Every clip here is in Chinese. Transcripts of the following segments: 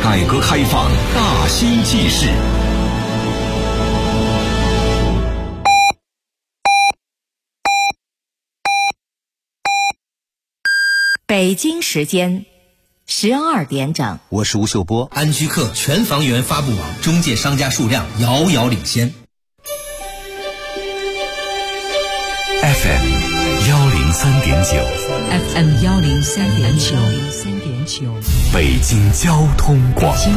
改革开放大新纪事。 北京时间12点整， 我是吴秀波。 安居客全房源发布网中介商家数量遥遥领先。 FM 103.9 FM 103.9， 北京交通广播。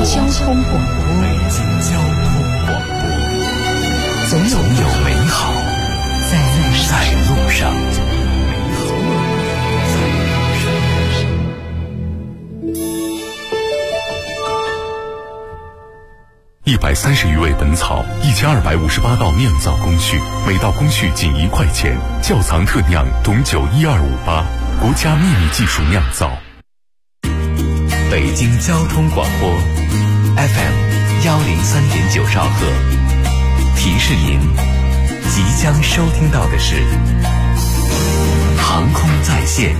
总有美好在路上。130余味本草，1258道酿造工序，每道工序仅1块钱。窖藏特酿董酒12588，国家秘密技术酿造。北京交通广播 FM 103.9兆赫，提示您即将收听到的是航空在线。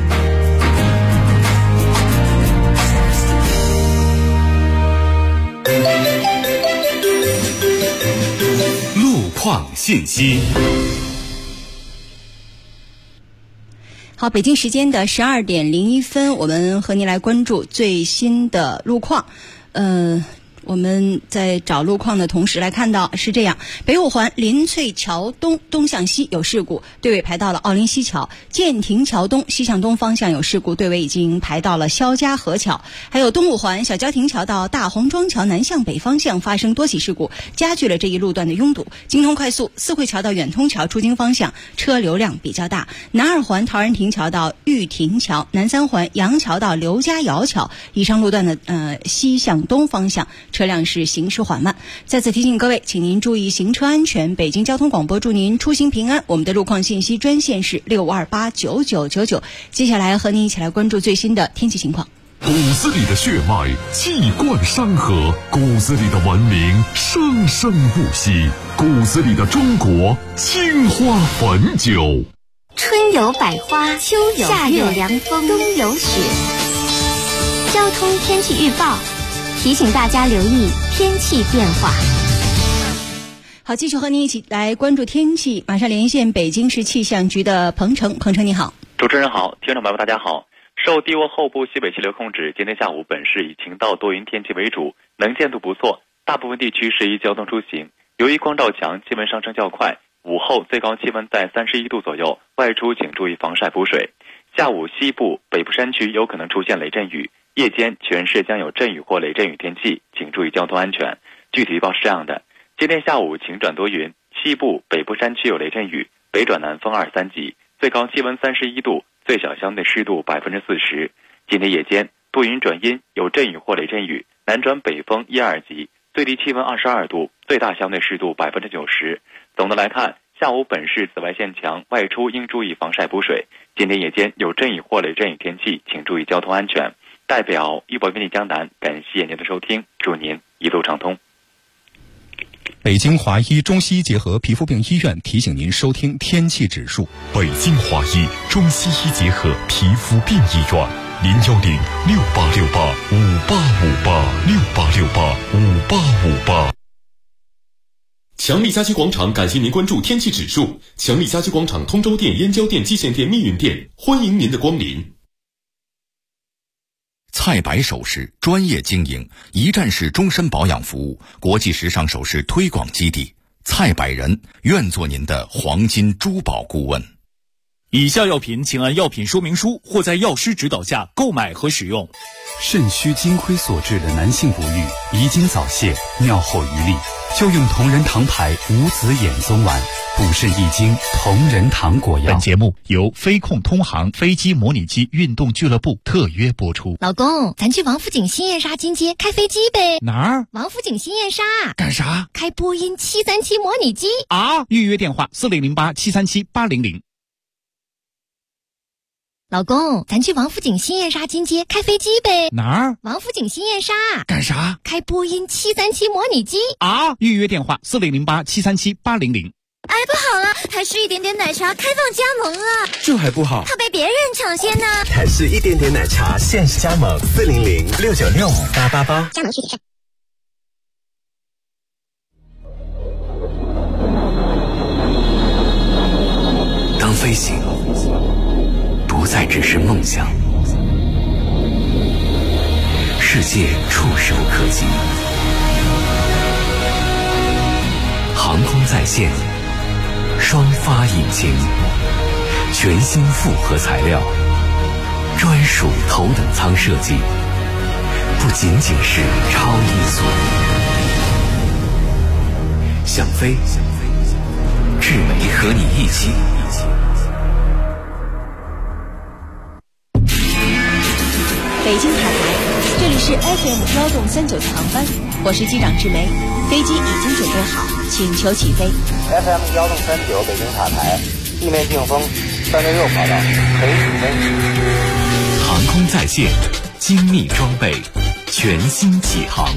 路况信息。 好，北京时间的12点01分，我们和您来关注最新的路况。我们在找路况的同时来看到是这样：北五环林翠桥东东向西有事故，队尾排到了奥林西桥；建亭桥东西向东方向有事故，队尾已经排到了肖家河桥。还有东五环小郊亭桥到大红庄桥南向北方向发生多起事故，加剧了这一路段的拥堵。京通快速四惠桥到远通桥出京方向车流量比较大。南二环陶然亭桥到玉亭桥，南三环杨桥到刘家窑桥，以上路段的西向东方向车辆是行驶缓慢。再次提醒各位，请您注意行车安全。北京交通广播祝您出行平安。我们的路况信息专线是6289999。接下来和您一起来关注最新的天气情况。 骨子里的血脉气贯山河，骨子里的文明生生不息，骨子里的中国青花汾酒。 春有百花，秋有夏有凉风，冬有雪。交通天气预报提醒大家留意天气变化。 好，继续和您一起来关注天气。马上连线北京市气象局的彭程。彭程你好。 主持人好，听众朋友大家好。受低涡后部西北气流控制，今天下午本市以晴到多云天气为主，能见度不错，大部分地区适宜交通出行。由于光照强，气温上升较快，午后最高气温在31度左右，外出请注意防晒补水。下午西部、北部山区有可能出现雷阵雨，夜间全市将有阵雨或雷阵雨天气，请注意交通安全。具体预报是这样的：今天下午晴转多云，西部、北部山区有雷阵雨，北转南风2、3级，最高气温31度，最小相对湿度40%。今天夜间多云转阴，有阵雨或雷阵雨，南转北风1、2级，最低气温22度，最大相对湿度90%。总的来看，下午本市紫外线强，外出应注意防晒补水。今天夜间有阵雨或雷阵雨天气，请注意交通安全。代表一博为你江南，感谢您的收听，祝您一路畅通。 北京华医中西医结合皮肤病医院提醒您收听天气指数。 北京华医中西医结合皮肤病医院，0106868585868685858。强力家居广场感谢您关注天气指数。强力家居广场通州店、燕郊店、蓟县店、密云店，欢迎您的光临。 菜百首饰专业经营，一站式终身保养服务，国际时尚首饰推广基地。菜百人愿做您的黄金珠宝顾问。 以下药品请按药品说明书或在药师指导下购买和使用。 肾虚金亏所致的男性不育、遗精早泄、尿后余力，就用同仁堂牌无子衍宗丸，补肾益精同仁堂果药。 本节目由飞控通航飞机模拟机运动俱乐部特约播出。 老公，咱去王府井新燕莎金街开飞机呗。 哪儿？ 王府井新燕莎。 干啥？ 开波音737模拟机啊！预约电话4008737800。 老公，咱去王府井新燕莎金街开飞机呗。 哪儿？ 王府井新燕莎。 干啥？ 开波音737模拟机啊！预约电话4008737800。 哎不好了，台式一点点奶茶开放加盟了。 这还不好， 怕被别人抢先呢。 台式一点点奶茶限时加盟400-696-5888， 加盟具体上。 当飞行不再只是梦想，世界触手可及。航空在线，双发引擎，全新复合材料，专属头等舱设计，不仅仅是超音速。想飞，智美和你一起。 北京塔台，这里是 FM103.9航班，我是机长志梅，飞机已经准备好，请求起飞。 FM103.9北京塔台，地面净风366跑道，可以起飞。 航空在线，精密装备，全新起航。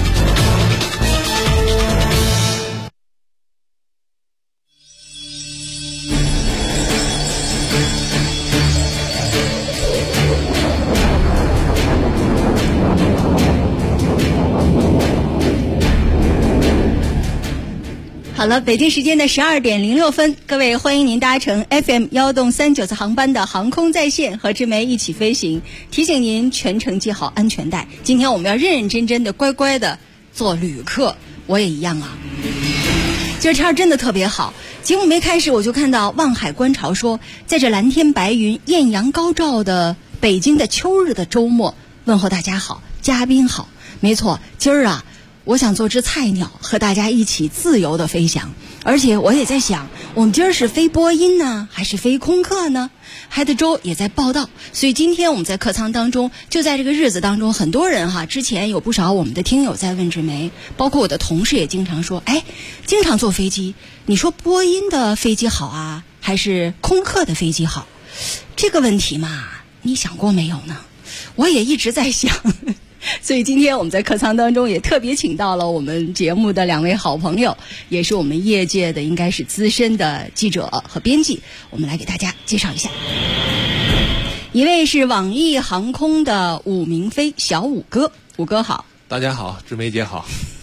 好了，北京时间的12点06分，各位欢迎您搭乘 FM103.9次航班的航空在线，和志梅一起飞行。提醒您全程系好安全带。今天我们要认认真真的、乖乖的做旅客，我也一样啊。今儿天真的特别好，节目没开始我就看到望海观潮说，在这蓝天白云、艳阳高照的北京的秋日的周末，问候大家好，嘉宾好。没错，今儿啊。我想做只菜鸟，和大家一起自由的飞翔。而且我也在想，我们今儿是飞波音呢，还是飞空客呢？海德州也在报道，所以今天我们在客舱当中，就在这个日子当中，很多人之前有不少我们的听友在问志梅，包括我的同事也经常说，经常坐飞机，你说波音的飞机好啊，还是空客的飞机好？这个问题嘛，你想过没有呢？我也一直在想。所以今天我们在客舱当中也特别请到了我们节目的2位好朋友，也是我们业界的应该是资深的记者和编辑，我们来给大家介绍一下。一位是网易航空的武明飞小武哥，武哥好。 大家好，志梅姐好。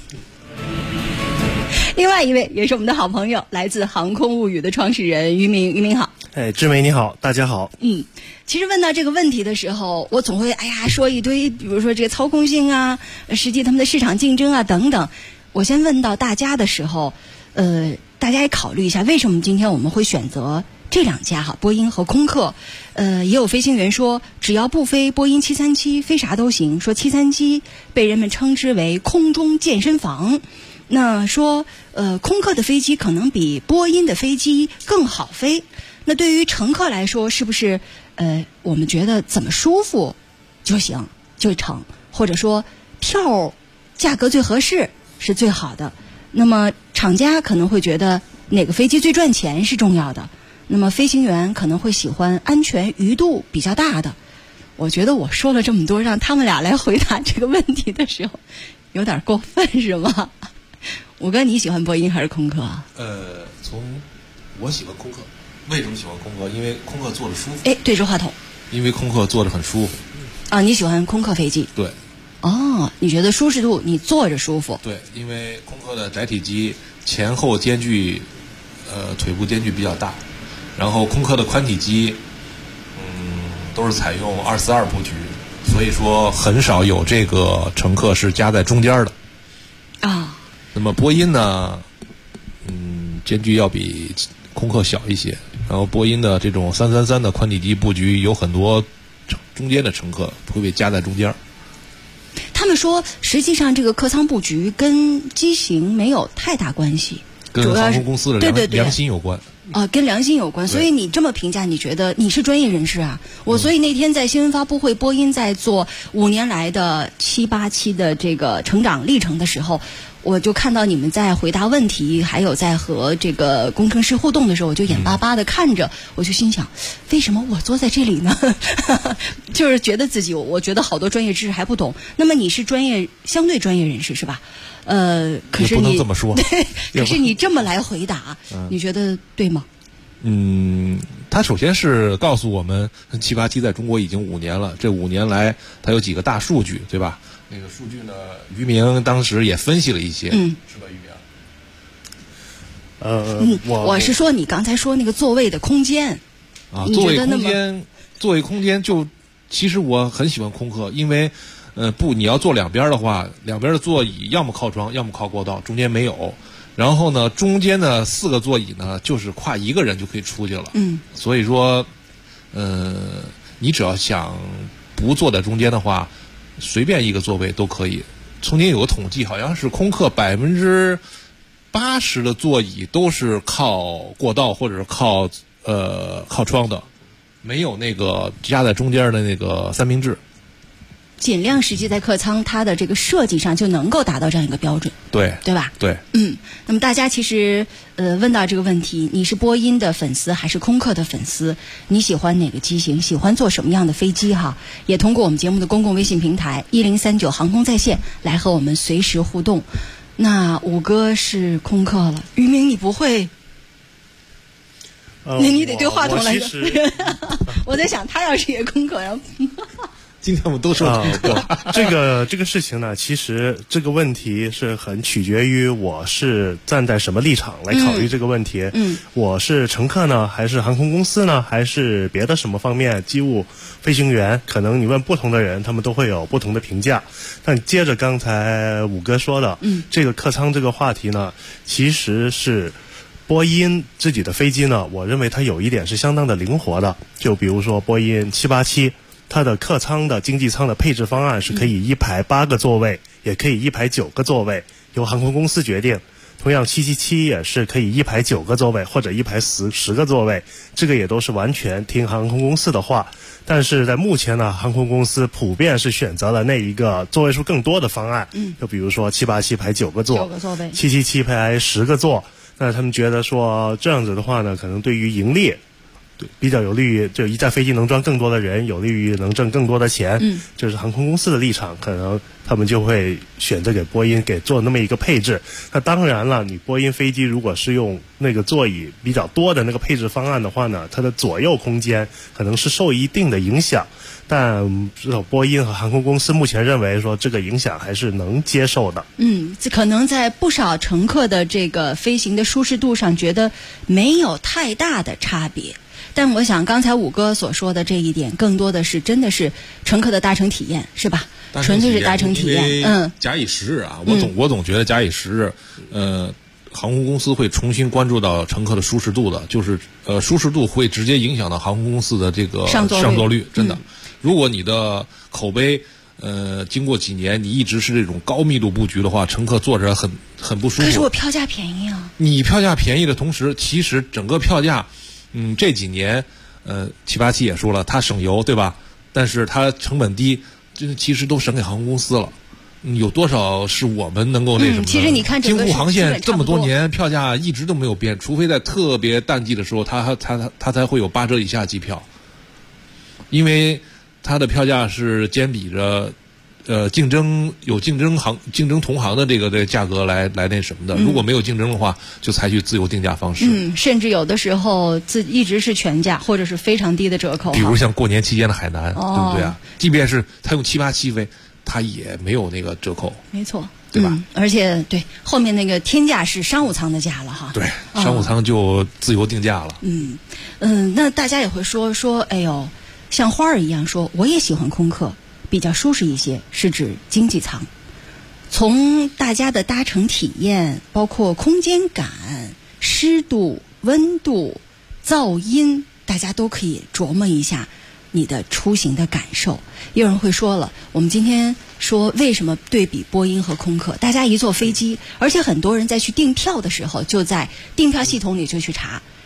另外一位也是我们的好朋友，来自航空物语的创始人于明，于明好。 志梅你好，大家好。 其实问到这个问题的时候，我总会说一堆，比如说这个操控性啊，实际他们的市场竞争啊等等。我先问到大家的时候，大家也考虑一下，为什么今天我们会选择这2家波音和空客。也有飞行员说，只要不飞波音737，飞啥都行。说737被人们称之为空中健身房。那说空客的飞机可能比波音的飞机更好飞。那对于乘客来说，是不是我们觉得怎么舒服就行就成，或者说票价格最合适是最好的？那么厂家可能会觉得哪个飞机最赚钱是重要的，那么飞行员可能会喜欢安全余度比较大的。我觉得我说了这么多，让他们俩来回答这个问题的时候，有点过分是吗？武哥，你喜欢波音还是空客啊？ 我喜欢空客。为什么喜欢空客？因为空客坐着舒服。 对着话筒。 因为空客坐着很舒服。 你喜欢空客飞机？ 对。 你觉得舒适度，你坐着舒服？ 对，因为空客的窄体机前后间距，腿部间距比较大，然后空客的宽体机，都是采用242布局，所以说很少有这个乘客是夹在中间的。那么波音呢，间距要比空客小一些，然后波音的这种333的宽体机布局，有很多中间的乘客会被夹在中间。 他们说，实际上这个客舱布局跟机型没有太大关系， 跟航空公司的良心有关。 跟良心有关。所以你这么评价，你觉得你是专业人士啊？所以那天在新闻发布会，波音在做5年来的7、8期的这个成长历程的时候，我就看到你们在回答问题，还有在和这个工程师互动的时候，我就眼巴巴的看着，我就心想，为什么我坐在这里呢？就是觉得自己，我觉得好多专业知识还不懂。那么你是相对专业人士是吧？可是也不能这么说。 可是你这么来回答，你觉得对吗？ 他首先是告诉我们，7、8期在中国已经5年了，这5年来它有几个大数据，对吧？那个数据呢，于明当时也分析了一些，是吧，于明？ 我是说你刚才说那个座位的空间啊，座位空间就其实我很喜欢空客，因为你要坐两边的话，两边的座椅要么靠窗，要么靠过道，中间没有。然后呢，中间的4个座椅呢，就是跨1个人就可以出去了。所以说，你只要想不坐在中间的话，随便一个座位都可以。曾经有个统计，好像是空客80%的座椅都是靠过道或者是靠窗的，没有那个夹在中间的那个三明治。 尽量实际在客舱它的这个设计上就能够达到这样一个标准，对吧？ 对。 那么大家其实问到这个问题，你是波音的粉丝还是空客的粉丝？你喜欢哪个机型？喜欢坐什么样的飞机？哈，也通过我们节目的公共微信平台1039航空在线来和我们随时互动。那5哥是空客了，于明你不会？你得对话筒来说。我在想，他要是也空客，然后。 今天我们都说这个事情呢，其实这个问题是很取决于我是站在什么立场来考虑这个问题。我是乘客呢，还是航空公司呢，还是别的什么方面机务飞行员？可能你问不同的人，他们都会有不同的评价。但接着刚才5哥说的，这个客舱这个话题呢，其实是波音自己的飞机呢，我认为它有一点是相当的灵活的。就比如说波音787。它的客舱的经济舱的配置方案是可以1排8个座位，也可以1排9个座位，由航空公司决定。同样777也是可以1排9个座位，或者1排10个座位，这个也都是完全听航空公司的话。但是在目前呢，航空公司普遍是选择了那一个座位数更多的方案。就比如说787排9个座位，777排10个座。那他们觉得说这样子的话呢，可能对于盈利比较有利于，就一架飞机能装更多的人，有利于能挣更多的钱。这是航空公司的立场，可能他们就会选择给波音给做那么一个配置。那当然了，你波音飞机如果是用那个座椅比较多的那个配置方案的话呢，它的左右空间可能是受一定的影响。但至少波音和航空公司目前认为说这个影响还是能接受的。 可能在不少乘客的这个飞行的舒适度上觉得没有太大的差别。但我想刚才5哥所说的这一点，更多的是真的是乘客的搭乘体验，是吧？纯粹是搭乘体验。 假以时日啊，我总觉得假以时日，航空公司会重新关注到乘客的舒适度的，就是舒适度会直接影响到航空公司的这个上座率，真的。如果你的口碑经过几年你一直是这种高密度布局的话，乘客坐着很不舒服。 可是我票价便宜啊。 你票价便宜的同时，其实整个票价。这几年，787也说了，它省油，对吧？但是它成本低，这其实都省给航空公司了。有多少是我们能够那什么的？ 其实你看京沪航线这么多年票价一直都没有变，除非在特别淡季的时候，它才会有8折以下机票，因为它的票价是兼比着。竞争同行的这个价格来那什么的，如果没有竞争的话，就采取自由定价方式。 甚至有的时候一直是全价或者是非常低的折扣。 比如像过年期间的海南，对不对啊？即便是他用787飞，他也没有那个折扣。 没错， 对吧？ 而且对后面那个天价是商务舱的价了哈。 对，商务舱就自由定价了。 那大家也会说，哎呦，像花儿一样说，我也喜欢空客。比较舒适一些，是指经济舱。从大家的搭乘体验，包括空间感、湿度、温度、噪音，大家都可以琢磨一下你的出行的感受。有人会说了，我们今天说为什么对比波音和空客？大家一坐飞机，而且很多人在去订票的时候，就在订票系统里就去查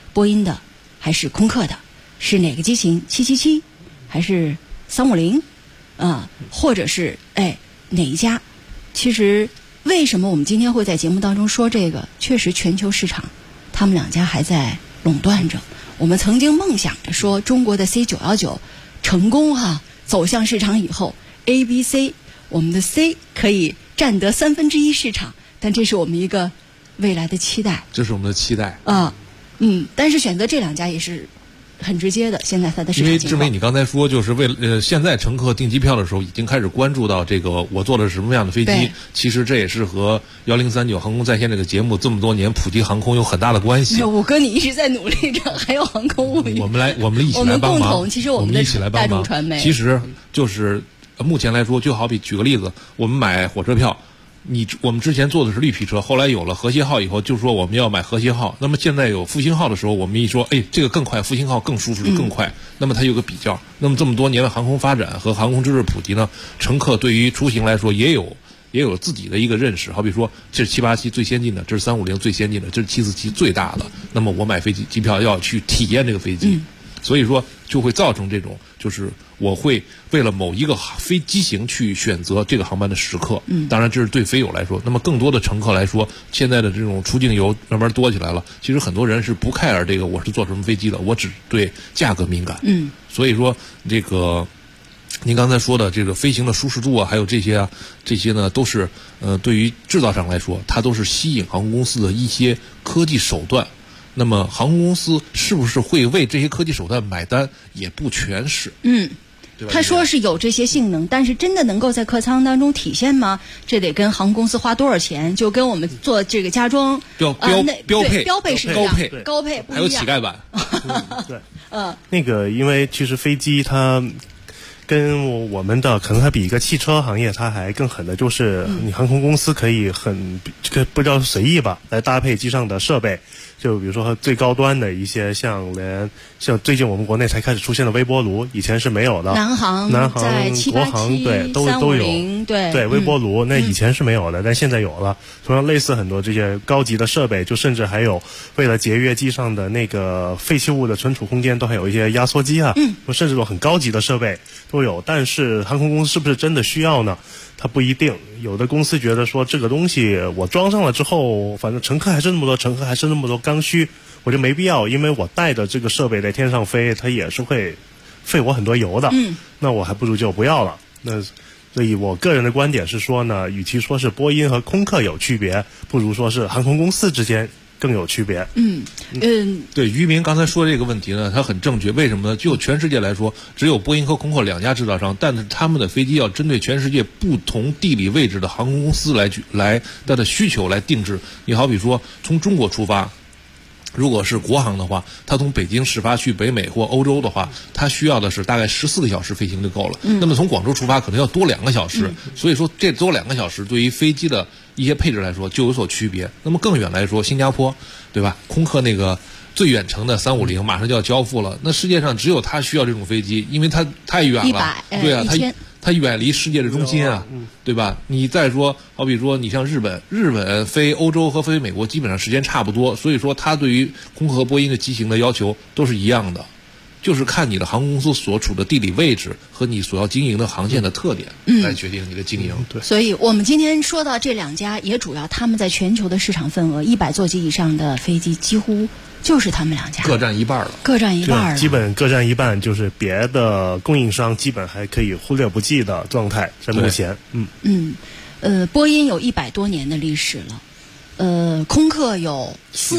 波音的还是空客的？是哪个机型？777还是350？或者是哪一家？其实为什么我们今天会在节目当中说这个？确实全球市场他们两家还在垄断着。我们曾经梦想着说中国的 C919 成功走向市场以后 ABC 我们的 C 可以占得1/3市场，但这是我们一个未来的期待。 这是我们的期待但是选择这两家也是很直接的，现在它的市场因为志梅，你刚才说就是为了现在乘客订机票的时候已经开始关注到这个我坐的是什么样的飞机，其实这也是和1039航空在线这个节目这么多年普及航空有很大的关系。 我跟你一直在努力着，还有航空物语， 我们一起来帮忙。 我们共同，其实我们的大众传媒， 其实就是目前来说，就好比举个例子，我们买火车票。我们之前坐的是绿皮车，后来有了和谐号以后，就说我们要买和谐号。那么现在有复兴号的时候，我们一说，这个更快，复兴号更舒适更快。那么它有个比较。那么这么多年的航空发展和航空知识普及呢，乘客对于出行来说也有自己的一个认识。好比说，这是787最先进的，这是350最先进的，这是747最大的。那么我买飞机机票要去体验这个飞机。所以说就会造成这种，就是我会为了某一个飞机型去选择这个航班的时刻。当然这是对飞友来说，那么更多的乘客来说，现在的这种出境游慢慢多起来了。其实很多人是不 care 这个我是坐什么飞机的，我只对价格敏感。所以说这个您刚才说的这个飞行的舒适度还有这些呢，都是对于制造商来说，它都是吸引航空公司的一些科技手段。那么航空公司是不是会为这些科技手段买单，也不全是。 他说是有这些性能，但是真的能够在客舱当中体现吗？这得跟航空公司花多少钱，就跟我们做这个家装标配是一样，高配不一样， 还有乞丐版。 那个因为其实飞机它跟我们的可能它比一个汽车行业它还更狠的，就是你航空公司可以不叫随意吧，来搭配机上的设备。就比如说最高端的一些像最近我们国内才开始出现的微波炉，以前是没有的。 南航在国航都有，对微波炉那以前是没有的，但现在有了。同样类似很多这些高级的设备，就甚至还有为了节约机上的那个废弃物的存储空间，都还有一些压缩机甚至说很高级的设备都有。但是航空公司是不是真的需要呢？它不一定，有的公司觉得说这个东西我装上了之后，反正乘客还是那么多，乘客还是那么多刚需，我就没必要，因为我带着这个设备在天上飞，它也是会费我很多油的。那我还不如就不要了。那所以我个人的观点是说呢，与其说是波音和空客有区别，不如说是航空公司之间更有区别。 对，于明刚才说这个问题呢，他很正确。为什么呢？就全世界来说，只有波音和空客两家制造商，但是他们的飞机要针对全世界不同地理位置的航空公司来它的需求来定制。你好比说从中国出发，如果是国航的话，它从北京始发去北美或欧洲的话，它需要的是大概14个小时飞行就够了。那么从广州出发可能要多2个小时。所以说这多2个小时对于飞机的一些配置来说就有所区别。那么更远来说，新加坡，对吧？空客那个最远程的350马上就要交付了。那世界上只有它需要这种飞机，因为它太远了。对啊，它远离世界的中心啊，对吧？你再说，好比说你像日本飞欧洲和飞美国基本上时间差不多，所以说它对于空客和波音的机型的要求都是一样的。就是看你的航空公司所处的地理位置和你所要经营的航线的特点来决定你的经营。 对， 所以我们今天说到这两家，也主要他们在全球的市场份额100座机以上的飞机几乎就是他们两家各占一半了， 基本各占一半，就是别的供应商基本还可以忽略不计的状态，在目前。 波音有100多年的历史了，空客有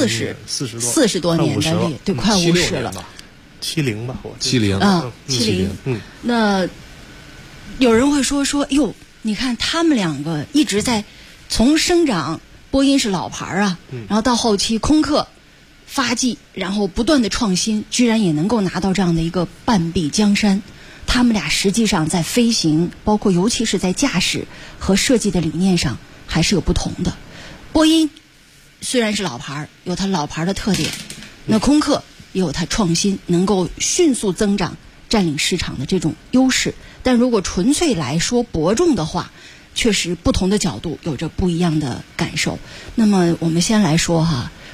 40多年的历史，对，快50了。 70吧 ，70。 那有人会说，哟，你看他们两个一直在从生长，波音是老牌啊，然后到后期空客发迹，然后不断的创新，居然也能够拿到这样的一个半壁江山。他们俩实际上在飞行，包括尤其是在驾驶和设计的理念上还是有不同的。波音虽然是老牌，有它老牌的特点，那空客也有它创新，能够迅速增长、占领市场的这种优势。但如果纯粹来说伯仲的话，确实不同的角度有着不一样的感受。那么我们先来说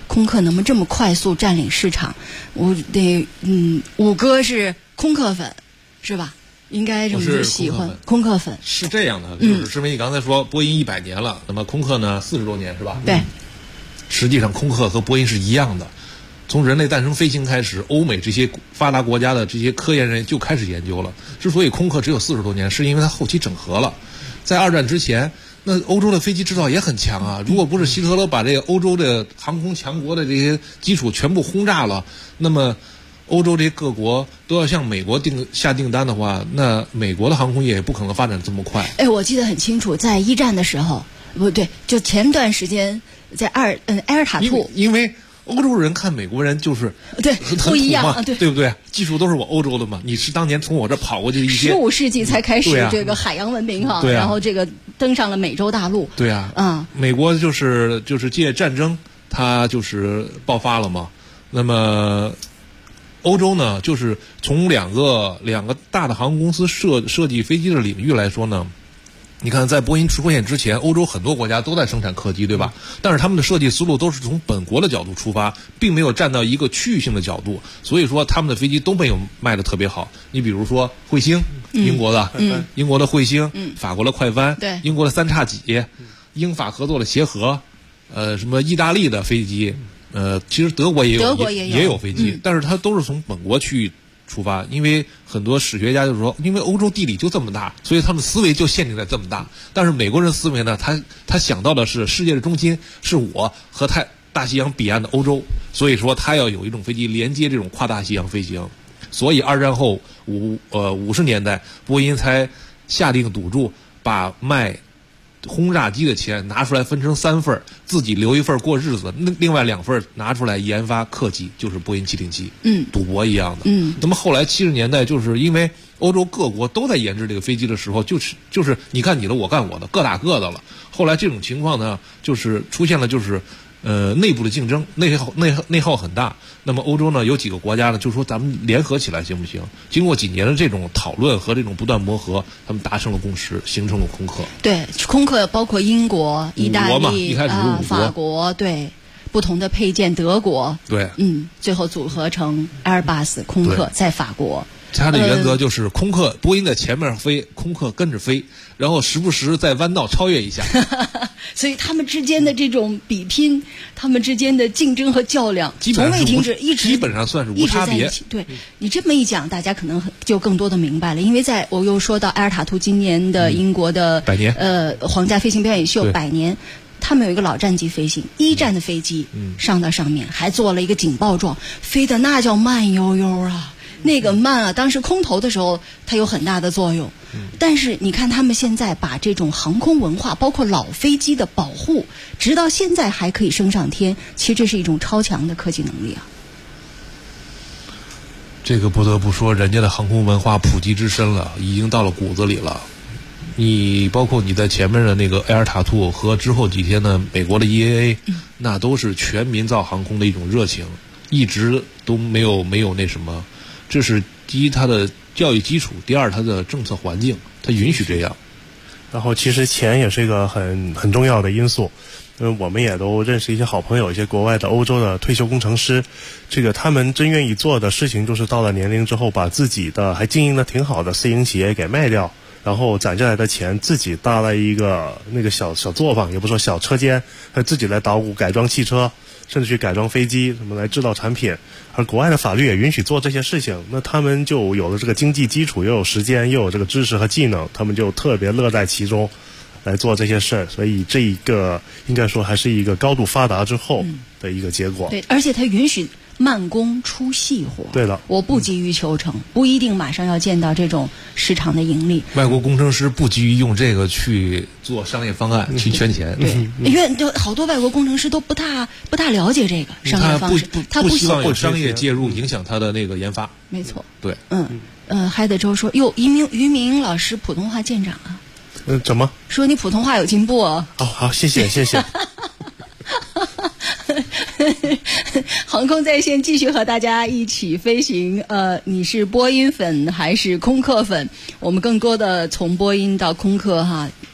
空客能不能这么快速占领市场？我得五哥是空客粉，是吧？应该这么就喜欢空客粉。 是这样的，就是志梅你刚才说波音100年了，那么空客呢40多年是吧？ 对。 实际上空客和波音是一样的，从人类诞生飞行开始，欧美这些发达国家的这些科研人就开始研究了。之所以空客只有40多年，是因为它后期整合了。在二战之前，那欧洲的飞机制造也很强啊。如果不是希特勒把这个欧洲的航空强国的这些基础全部轰炸了，那么欧洲这些各国都要向美国下订单的话，那美国的航空业也不可能发展这么快。 哎，我记得很清楚，在一战的时候，不对，就前段时间在埃尔塔兔， 因为欧洲人看美国人就是对不一样啊， 对不对？技术都是我欧洲的嘛，你是当年从我这跑过去的一些 15世纪才开始这个海洋文明哈，然后这个登上了美洲大陆。 对啊，美国就是借战争，它就是爆发了嘛。那么欧洲呢，就是从两个大的航空公司设计飞机的领域来说呢，你看在波音出现之前，欧洲很多国家都在生产客机，对吧？但是他们的设计思路都是从本国的角度出发，并没有站到一个区域性的角度，所以说他们的飞机都没有卖得特别好。你比如说彗星，英国的彗星，法国的快帆， 对， 英国的三叉戟，英法合作的协和，什么意大利的飞机。其实德国也有飞机，但是它都是从本国区域出发，因为很多史学家就是说，因为欧洲地理就这么大，所以他们思维就限定在这么大。但是美国人思维呢，他想到的是世界的中心是我和大西洋彼岸的欧洲，所以说他要有一种飞机连接这种跨大西洋飞行。所以二战后50年代，波音才下定赌注把卖轰炸机的钱拿出来分成3份，自己留1份过日子，另外2份拿出来研发客机，就是波音707，赌博一样的。那么后来70年代，就是因为欧洲各国都在研制这个飞机的时候，就是你干你的，我干我的，各打各的了。后来这种情况呢，就是出现了内部的竞争，内耗很大。那么欧洲呢，有几个国家呢，就说咱们联合起来行不行？经过几年的这种讨论和这种不断磨合，他们达成了共识，形成了空客。 对，空客包括英国、意大利、 一开始是5国， 法国，对，不同的配件，德国， 对， 最后组合成 Airbus 空客在法国。 它的原则就是空客波音在前面飞，空客跟着飞，然后时不时在弯道超越一下。 所以他们之间的这种比拼，他们之间的竞争和较量从未停止， 基本上算是无差别。 对，你这么一讲，大家可能就更多的明白了。因为我又说到埃尔塔图今年的英国的 100年皇家飞行表演秀100年。他们有一个老战机飞行，1战的飞机上到上面，还做了一个警报状，飞的那叫慢悠悠啊。那个慢啊，当时空投的时候它有很大的作用，但是你看他们现在把这种航空文化，包括老飞机的保护，直到现在还可以升上天，其实这是一种超强的科技能力啊。 这个不得不说，人家的航空文化普及之深了，已经到了骨子里了。你包括你在前面的那个埃尔塔兔和之后几天的美国的 EAA，那都是全民造航空的一种热情，一直都没有那什么。这是第一，它的教育基础；第二，它的政策环境，它允许这样。 然后，其实钱也是一个很重要的因素。我们也都认识一些好朋友，一些国外的欧洲的退休工程师，他们真愿意做的事情，就是到了年龄之后，把自己的还经营的挺好的私营企业给卖掉，然后攒下来的钱自己搭了一个那个小作坊，也不说小车间，自己来捣鼓改装汽车，甚至去改装飞机，什么来制造产品。而国外的法律也允许做这些事情，那他们就有了这个经济基础，又有时间，又有这个知识和技能，他们就特别乐在其中来做这些事儿。所以这一个应该说还是一个高度发达之后的一个结果。 对，而且它允许慢工出细活。 对的， 我不急于求成，不一定马上要见到这种市场的盈利。 外国工程师不急于用这个去做商业方案，去圈钱。 对，因为就好多外国工程师都不大了解这个商业方式，他不希望有商业介入影响他的那个研发。 没错。 对。 海德州说：“哟，于明老师普通话见长啊。” 怎么？ 说你普通话有进步啊？ 好，谢谢。 航空在线继续和大家一起飞行。你是波音粉还是空客粉？我们更多的从波音到空客哈，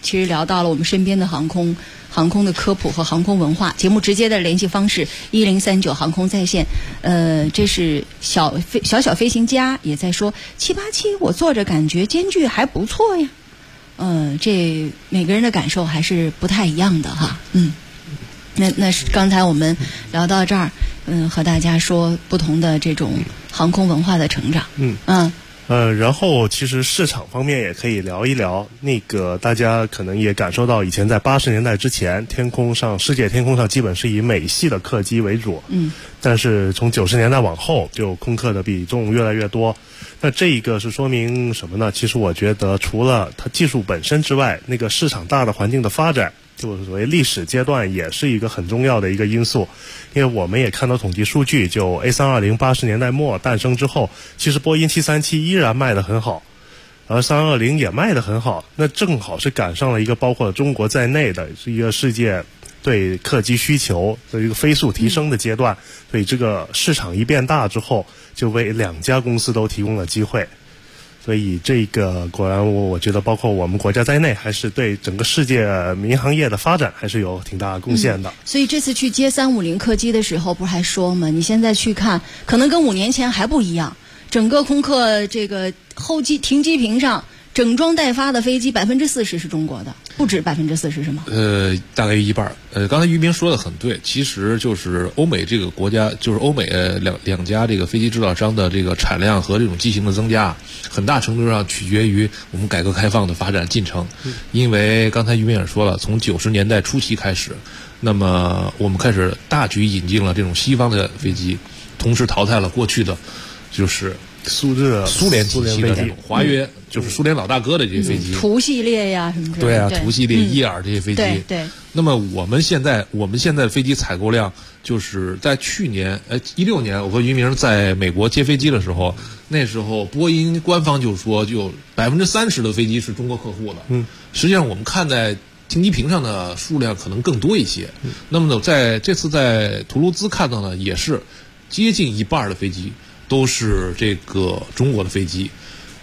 其实聊到了我们身边的航空的科普和航空文化。节目直接的联系方式1039航空在线。这是小飞行家也在说787我坐着感觉间距还不错呀。这每个人的感受还是不太一样的哈。那是刚才我们聊到这儿，和大家说不同的这种航空文化的成长。 然后其实市场方面也可以聊一聊，那个大家可能也感受到，以前在80年代之前，世界天空上基本是以美系的客机为主。但是从90年代往后，就空客的比重越来越多。那这一个是说明什么呢？其实我觉得除了它技术本身之外，那个市场大的环境的发展，就是所谓历史阶段，也是一个很重要的一个因素。因为我们也看到统计数据，就 A320 80年代末诞生之后，其实波音737依然卖得很好，而320也卖得很好。那正好是赶上了一个包括中国在内的是一个世界对客机需求的一个飞速提升的阶段。所以这个市场一变大之后，就为2家公司都提供了机会。所以这个果然我觉得包括我们国家在内，还是对整个世界民航业的发展还是有挺大的贡献的。 所以这次去接350客机的时候不是还说吗？你现在去看可能跟5年前还不一样，整个空客这个后机停机坪上整装待发的飞机40%是中国的，不止40%是吗？ 大概一半。刚才于明说的很对，其实就是欧美这个国家，就是欧美两家这个飞机制造商的这个产量和这种机型的增加，很大程度上取决于我们改革开放的发展进程。因为刚才于明也说了，从90年代初期开始，那么我们开始大举引进了这种西方的飞机，同时淘汰了过去的就是苏联体系的这种华约，就是苏联老大哥的这些飞机， 图系列呀什么之类的。 对啊，图系列、伊尔这些飞机。 对。 那么我们现在的飞机采购量，就是在去年16年，我和于明在美国接飞机的时候，那时候波音官方就说，就30%的飞机是中国客户的。实际上我们看在停机坪上的数量可能更多一些。那么呢，在这次在图卢兹看到呢，也是接近一半的飞机都是这个中国的飞机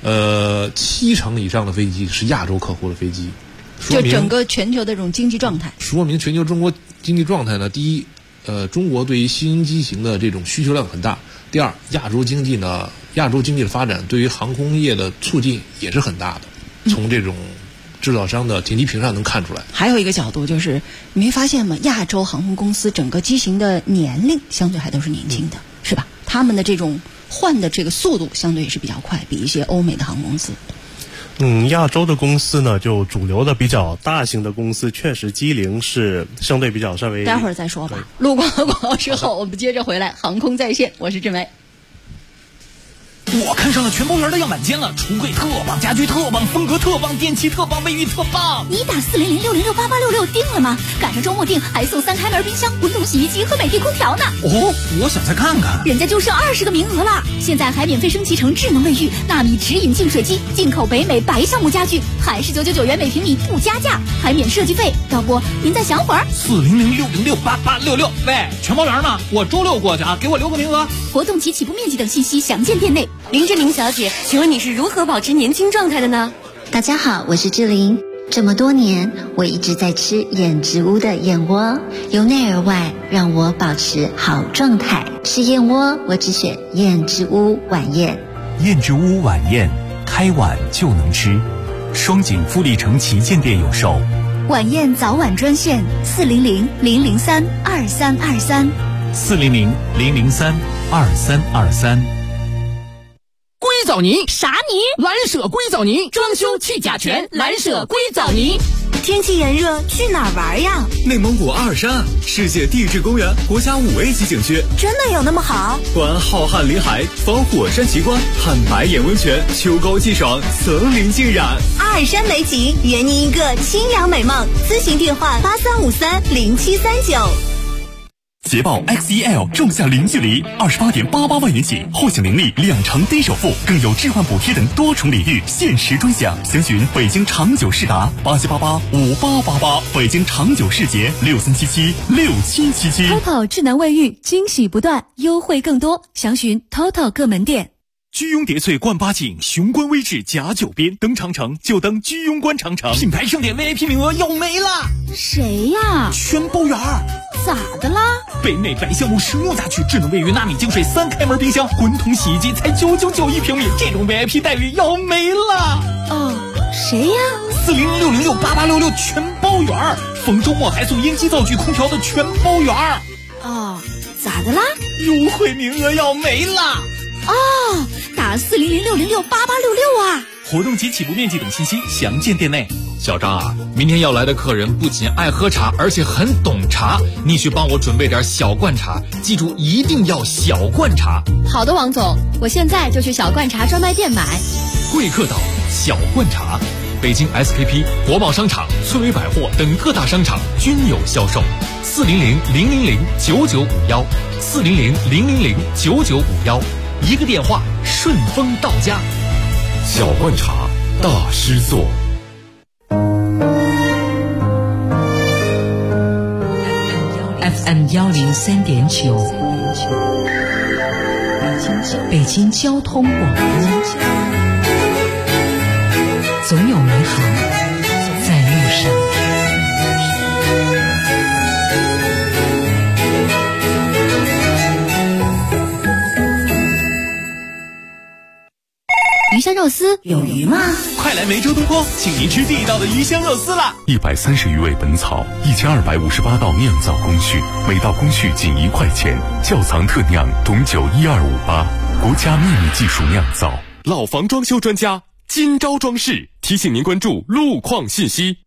，70%以上的飞机是亚洲客户的飞机， 就整个全球的这种经济状态。 说明全球中国经济状态呢，第一，中国对于新机型的这种需求量很大；第二，亚洲经济的发展对于航空业的促进也是很大的。从这种制造商的停机坪上能看出来。 还有一个角度就是，你没发现吗？亚洲航空公司整个机型的年龄相对还都是年轻的，是吧？他们的这种换的这个速度相对也是比较快，比一些欧美的航空公司。 亚洲的公司呢，就主流的比较大型的公司，确实机龄是相对比较稍微。 待会儿再说吧。路过广告之后，我们接着回来。航空在线，我是志梅。 我看上了全包园的样板间了，橱柜特棒，家具特棒，风格特棒，电器特棒，卫浴特棒。 你打400-606-8866定了吗？赶上周末定还送3开门冰箱、滚筒洗衣机和美的空调呢。 哦，我想再看看。 人家就剩20个名额了，现在还免费升级成智能卫浴、纳米直饮净水机、进口北美白橡木家具，还是999元每平米不加价，还免设计费。要不您再想会儿 ？400-606-8866。喂，全包园呢？我周6过去啊，给我留个名额。 活动及起步面积等信息详见店内。 林志玲小姐，请问你是如何保持年轻状态的呢？ 大家好，我是志玲。这么多年，我一直在吃燕之屋的燕窝，由内而外让我保持好状态。吃燕窝，我只选燕之屋晚宴。 燕之屋晚宴，开碗就能吃。双井富力城旗舰店有售。 晚宴早晚专线400-003-2323。 400-003-2323。 硅藻泥啥泥？ 蓝舍硅藻泥，装修去甲醛，蓝舍硅藻泥。 天气炎热，去哪儿玩呀？ 内蒙古阿尔山，世界地质公园国家5A 级景区， 真的有那么好？ 观浩瀚林海，访火山奇观，看白眼温泉，秋高气爽，层林尽染。 阿尔山美景，圆你一个清凉美梦。咨询电话83530739。 捷豹 XEL 仲夏零距离，28.88万元起，后享年利2成低首付，更有置换补贴等多重礼遇，限时专享。详询北京长久世达87885888，北京长久世捷63776777。 TOTO 智能卫浴，惊喜不断，优惠更多，详询 TOTO 各门店。 居庸叠翠冠八景，雄关微志甲九边，登长城就登居庸关长城，品牌盛典 VIP 名额要没了。 谁呀？ 全包圆儿。 咋的啦？ 北美白橡木实木家具，智能卫浴纳米净水3开门冰箱，滚筒洗衣机才999一平米，这种 VIP 待遇要没了。 谁呀 ？4006068866全包圆儿，逢周末还送烟机灶具空调的全包圆儿。 咋的啦？ 优惠名额要没了。 打4006068866啊！ 活动及起步面积等信息详见店内。 小张啊，明天要来的客人不仅爱喝茶，而且很懂茶，你去帮我准备点小罐茶，记住一定要小罐茶。 好的，王总，我现在就去小罐茶专卖店买。 贵客岛小罐茶，北京 SKP、国贸商场、村委百货等各大商场均有销售。400-000-9951，400-000-9951，一个电话顺丰到家。 小罐茶大师座。 FM 103.9，北京交通广播，总有美好在路上。 鱼香肉丝有鱼吗？ 快来梅州东坡，请您吃地道的鱼香肉丝啦 ！130余味本草，1258道酿造工序，每道工序仅1块钱。窖藏特酿董酒12588，国家秘密技术酿造。 老房装修专家金朝装饰提醒您关注路况信息。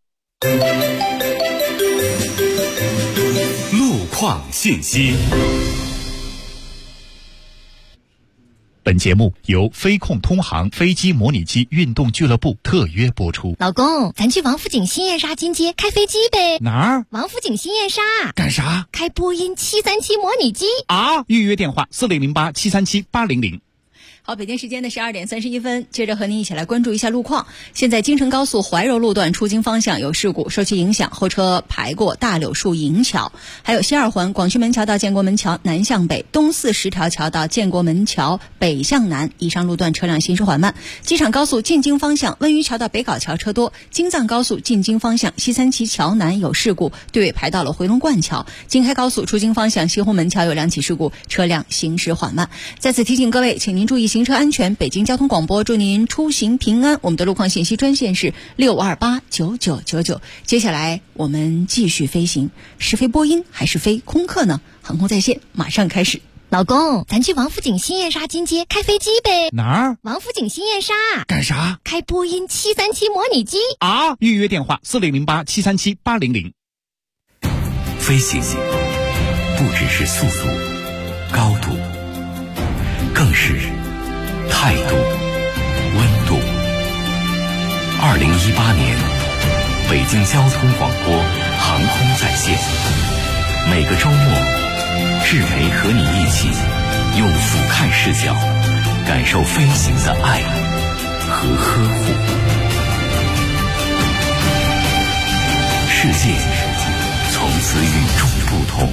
路况信息。 本节目由飞控通航飞机模拟机运动俱乐部特约播出。 老公，咱去王府井新燕莎金街开飞机呗？ 哪儿？ 王府井新燕莎。 干啥？ 开波音737模拟机啊！预约电话4008-737-800。 好，北京时间的12点31分，接着和您一起来关注一下路况。现在京承高速怀柔路段出京方向有事故，受其影响，后车排过大柳树营桥，还有西二环广渠门桥到建国门桥南向北，东四十条桥到建国门桥北向南，以上路段车辆行驶缓慢。机场高速进京方向温榆桥到北碏桥车多，京藏高速进京方向西三旗桥南有事故，队尾排到了回龙观桥。京开高速出京方向西红门桥有2起事故，车辆行驶缓慢。再次提醒各位，请您注意行车安全。北京交通广播祝您出行平安。我们的路况信息专线是6289999。接下来我们继续飞行，是飞波音还是飞空客呢？航空在线马上开始。 老公，咱去王府井新燕莎金街开飞机呗？ 哪儿？ 王府井新燕莎。 干啥？ 开波音737模拟机啊！预约电话4008-737-800。 飞行不只是速度、高度，更是态度、温度。2018年，北京交通广播航空在线，每个周末，志梅和你一起用俯瞰视角，感受飞行的爱和呵护。世界从此与众不同。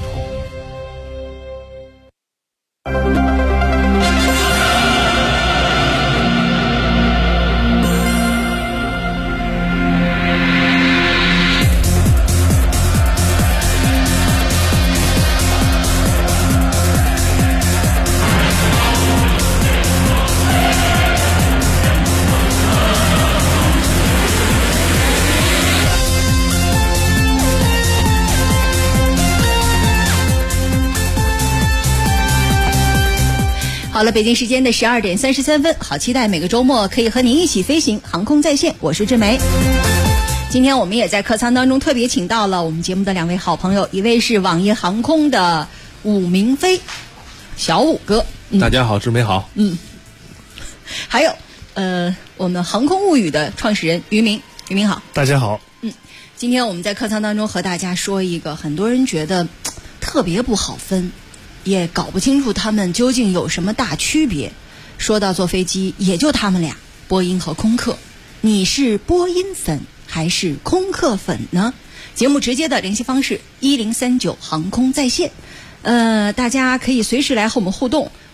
好了，北京时间的12点33分，好期待每个周末可以和您一起飞行，航空在线，我是志梅。今天我们也在客舱当中特别请到了我们节目的2位好朋友，一位是网易航空的武明飞，小武哥。 大家好，志梅好。 还有我们航空物语的创始人于明，于明好。 大家好。 今天我们在客舱当中和大家说一个很多人觉得特别不好分，也搞不清楚他们究竟有什么大区别。说到坐飞机，也就他们俩，波音和空客。你是波音粉还是空客粉呢？节目直接的联系方式1039航空在线。大家可以随时来和我们互动。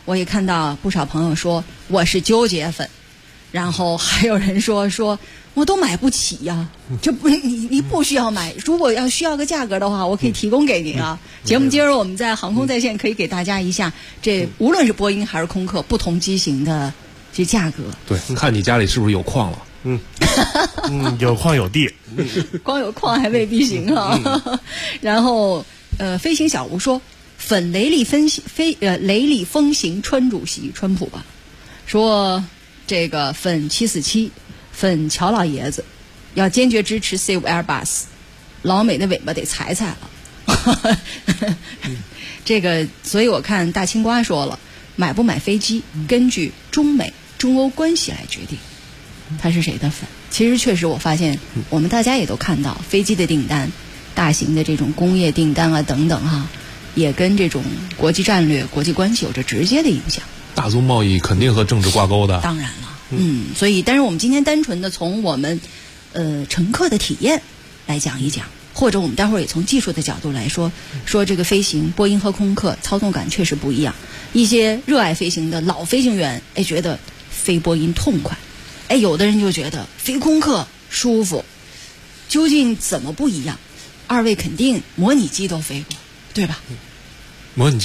我也看到不少朋友说我是纠结粉，然后还有人说我都买不起呀，这不你不需要买，如果要需要个价格的话，我可以提供给您啊。节目接着我们在航空在线可以给大家一下，这无论是波音还是空客不同机型的这价格。 对，看你家里是不是有矿了？ 有矿有地， 光有矿还未必行啊。然后飞行小吴说，粉雷厉风行川主席川普吧，说这个粉747。粉乔老爷子要坚决支持 Save Airbus， 老美的尾巴得踩踩了。这个，所以我看大青瓜说了，买不买飞机根据中美、中欧关系来决定，他是谁的粉。其实确实我发现，我们大家也都看到，飞机的订单、大型的这种工业订单啊等等哈，也跟这种国际战略、国际关系有着直接的影响。 大宗贸易肯定和政治挂钩的。 当然了。所以，但是我们今天单纯的从我们乘客的体验来讲一讲，或者我们待会儿也从技术的角度来说这个飞行，波音和空客操纵感确实不一样。一些热爱飞行的老飞行员，觉得飞波音痛快，有的人就觉得飞空客舒服。究竟怎么不一样？二位肯定模拟机都飞过，对吧？ 模拟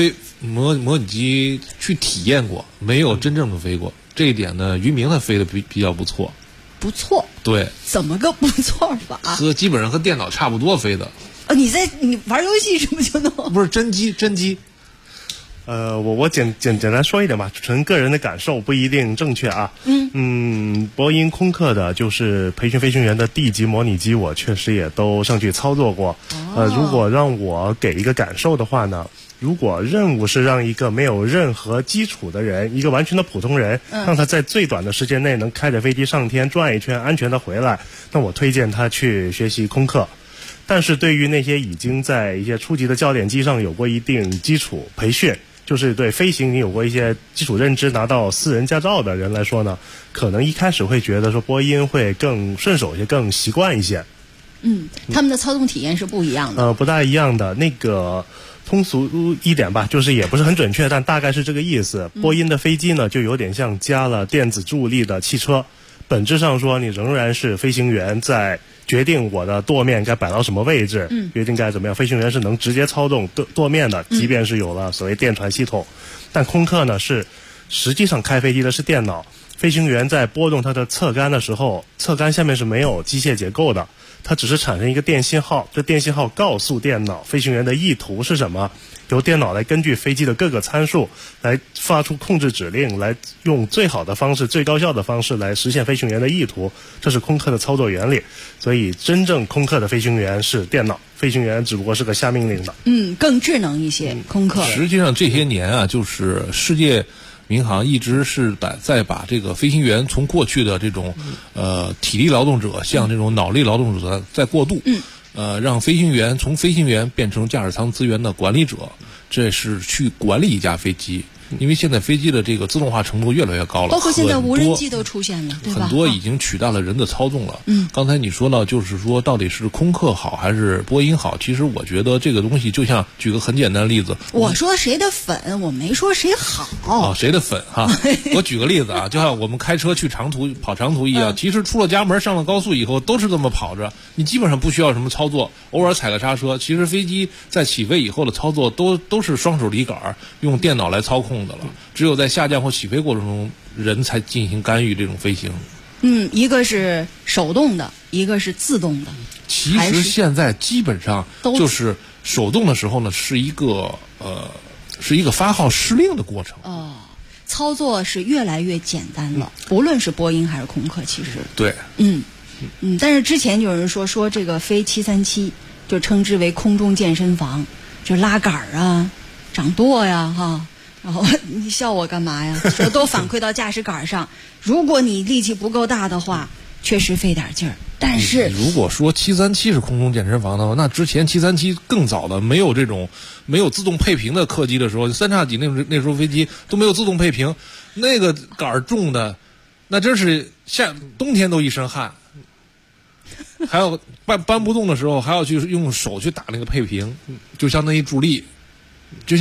机去体验过，没有真正的飞过。这一点呢，于明他飞的比较不错。 不错。对。怎么个不错法？ 基本上和电脑差不多飞的。 你玩游戏是不是就能？ 不是真机。 我简单说一点吧，纯个人的感受，不一定正确啊。波音空客的就是培训飞行员的D级模拟机，我确实也都上去操作过。如果让我给一个感受的话呢，如果任务是让一个没有任何基础的人，一个完全的普通人，让他在最短的时间内能开着飞机上天转一圈，安全的回来，那我推荐他去学习空客。但是对于那些已经在一些初级的教练机上有过一定基础培训，就是对飞行你有过一些基础认知，拿到私人驾照的人来说呢，可能一开始会觉得说波音会更顺手一些，更习惯一些。 他们的操纵体验是不一样的。 不大一样的。那个通俗一点吧，就是也不是很准确，但大概是这个意思。波音的飞机呢，就有点像加了电子助力的汽车，本质上说，你仍然是飞行员在决定我的舵面该摆到什么位置，决定该怎么样。飞行员是能直接操纵舵面的，即便是有了所谓电传系统。但空客呢，是实际上开飞机的是电脑，飞行员在拨动它的侧杆的时候，侧杆下面是没有机械结构的，它只是产生一个电信号，这电信号告诉电脑飞行员的意图是什么，由电脑来根据飞机的各个参数来发出控制指令，来用最好的方式、最高效的方式来实现飞行员的意图。这是空客的操作原理。所以真正空客的飞行员是电脑，飞行员只不过是个下命令的。 更智能一些。空客实际上这些年啊，就是世界民航一直是在把这个飞行员从过去的这种体力劳动者向这种脑力劳动者在过渡，让飞行员从飞行员变成驾驶舱资源的管理者，这是去管理一架飞机。因为现在飞机的这个自动化程度越来越高了， 包括现在无人机都出现了，对吧？ 很多已经取代了人的操纵了。刚才你说到，就是说到底是空客好还是波音好？其实我觉得这个东西就像举个很简单的例子， 我说谁的粉，我没说谁好。 谁的粉哈？我举个例子啊，就像我们开车去跑长途一样，其实出了家门上了高速以后都是这么跑着，你基本上不需要什么操作，偶尔踩个刹车。其实飞机在起飞以后的操作都是双手离杆，用电脑来操控的了，只有在下降或起飞过程中，人才进行干预这种飞行。 一个是手动的，一个是自动的。 其实现在基本上就是手动的时候呢，是一个发号施令的过程。 操作是越来越简单了，不论是波音还是空客，其实对。 但是之前有人说这个飞737就称之为空中健身房，就拉杆啊、掌舵呀，哈。然后你笑我干嘛呀？说都反馈到驾驶杆上，如果你力气不够大的话，确实费点劲儿。但是如果说737是空中健身房的话，那之前737更早的没有自动配平的客机的时候，3叉戟那时候飞机都没有自动配平，那个杆重的，那真是冬天都一身汗。还有搬不动的时候，还要去用手去打那个配平，就相当于助力。就像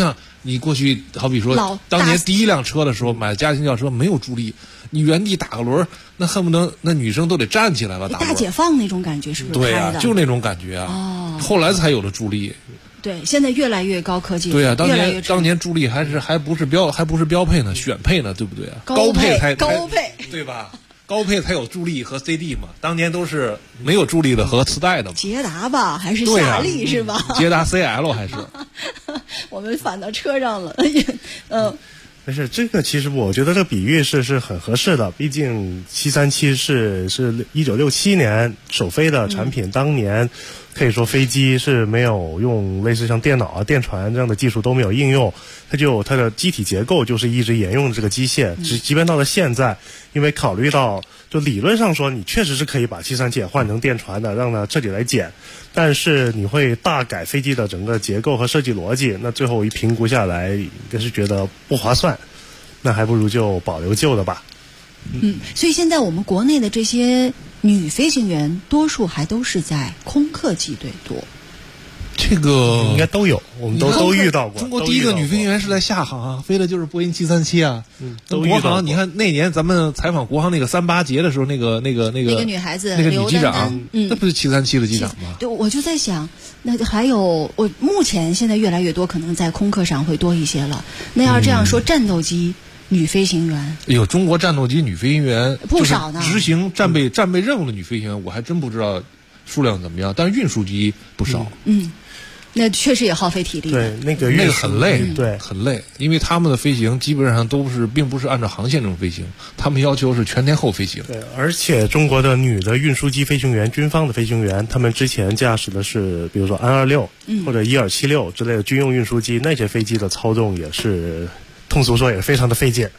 你过去好比说当年第一辆车的时候，买家庭轿车没有助力，你原地打个轮，那恨不得那女生都得站起来了打轮。 大解放那种感觉是不是？ 对啊，就那种感觉啊。 哦， 后来才有了助力。 对，现在越来越高科技。 对啊，当年助力还不是标配呢，选配呢，对不对啊？ 高配对吧？高配才有助力和 CD 嘛，当年都是没有助力的和磁带的嘛。 捷达吧，还是夏利、是吧？ 捷达 CL 还是？ 我们反到车上了， 没事，这个其实我觉得这个比喻是很合适的，毕竟737是1967年首飞的产品，当年可以说飞机是没有用类似像电脑啊、电传这样的技术都没有应用，它的机体结构就是一直沿用这个机械，即便到了现在，因为考虑到就理论上说你确实是可以把737也换成电传的，让它彻底来减，但是你会大改飞机的整个结构和设计逻辑，那最后一评估下来应该是觉得不划算，那还不如就保留旧的吧。 所以现在我们国内的这些女飞行员多数还都是在空客机队多。 这个应该都有，我们都遇到过。 中国第一个女飞行员是在厦航啊，飞的就是波音737啊。国航，你看那年咱们采访国航那个38节的时候，那个女孩子， 那个女机长，那不是737的机长吗？ 对，我就在想，那还有我目前现在越来越多，可能在空客上会多一些了。那要这样说，战斗机女飞行员， 有中国战斗机女飞行员不少呢， 执行战备任务的女飞行员，我还真不知道数量怎么样，但是运输机不少。 那确实也耗费体力。 对，那个很累，对，很累，因为他们的飞行基本上并不是按照航线这种飞行，他们要求是全天候飞行。 对，而且中国的女的运输机飞行员、军方的飞行员，他们之前驾驶的是比如说安26或者伊尔76之类的军用运输机，那些飞机的操纵也是通俗说也非常的费劲。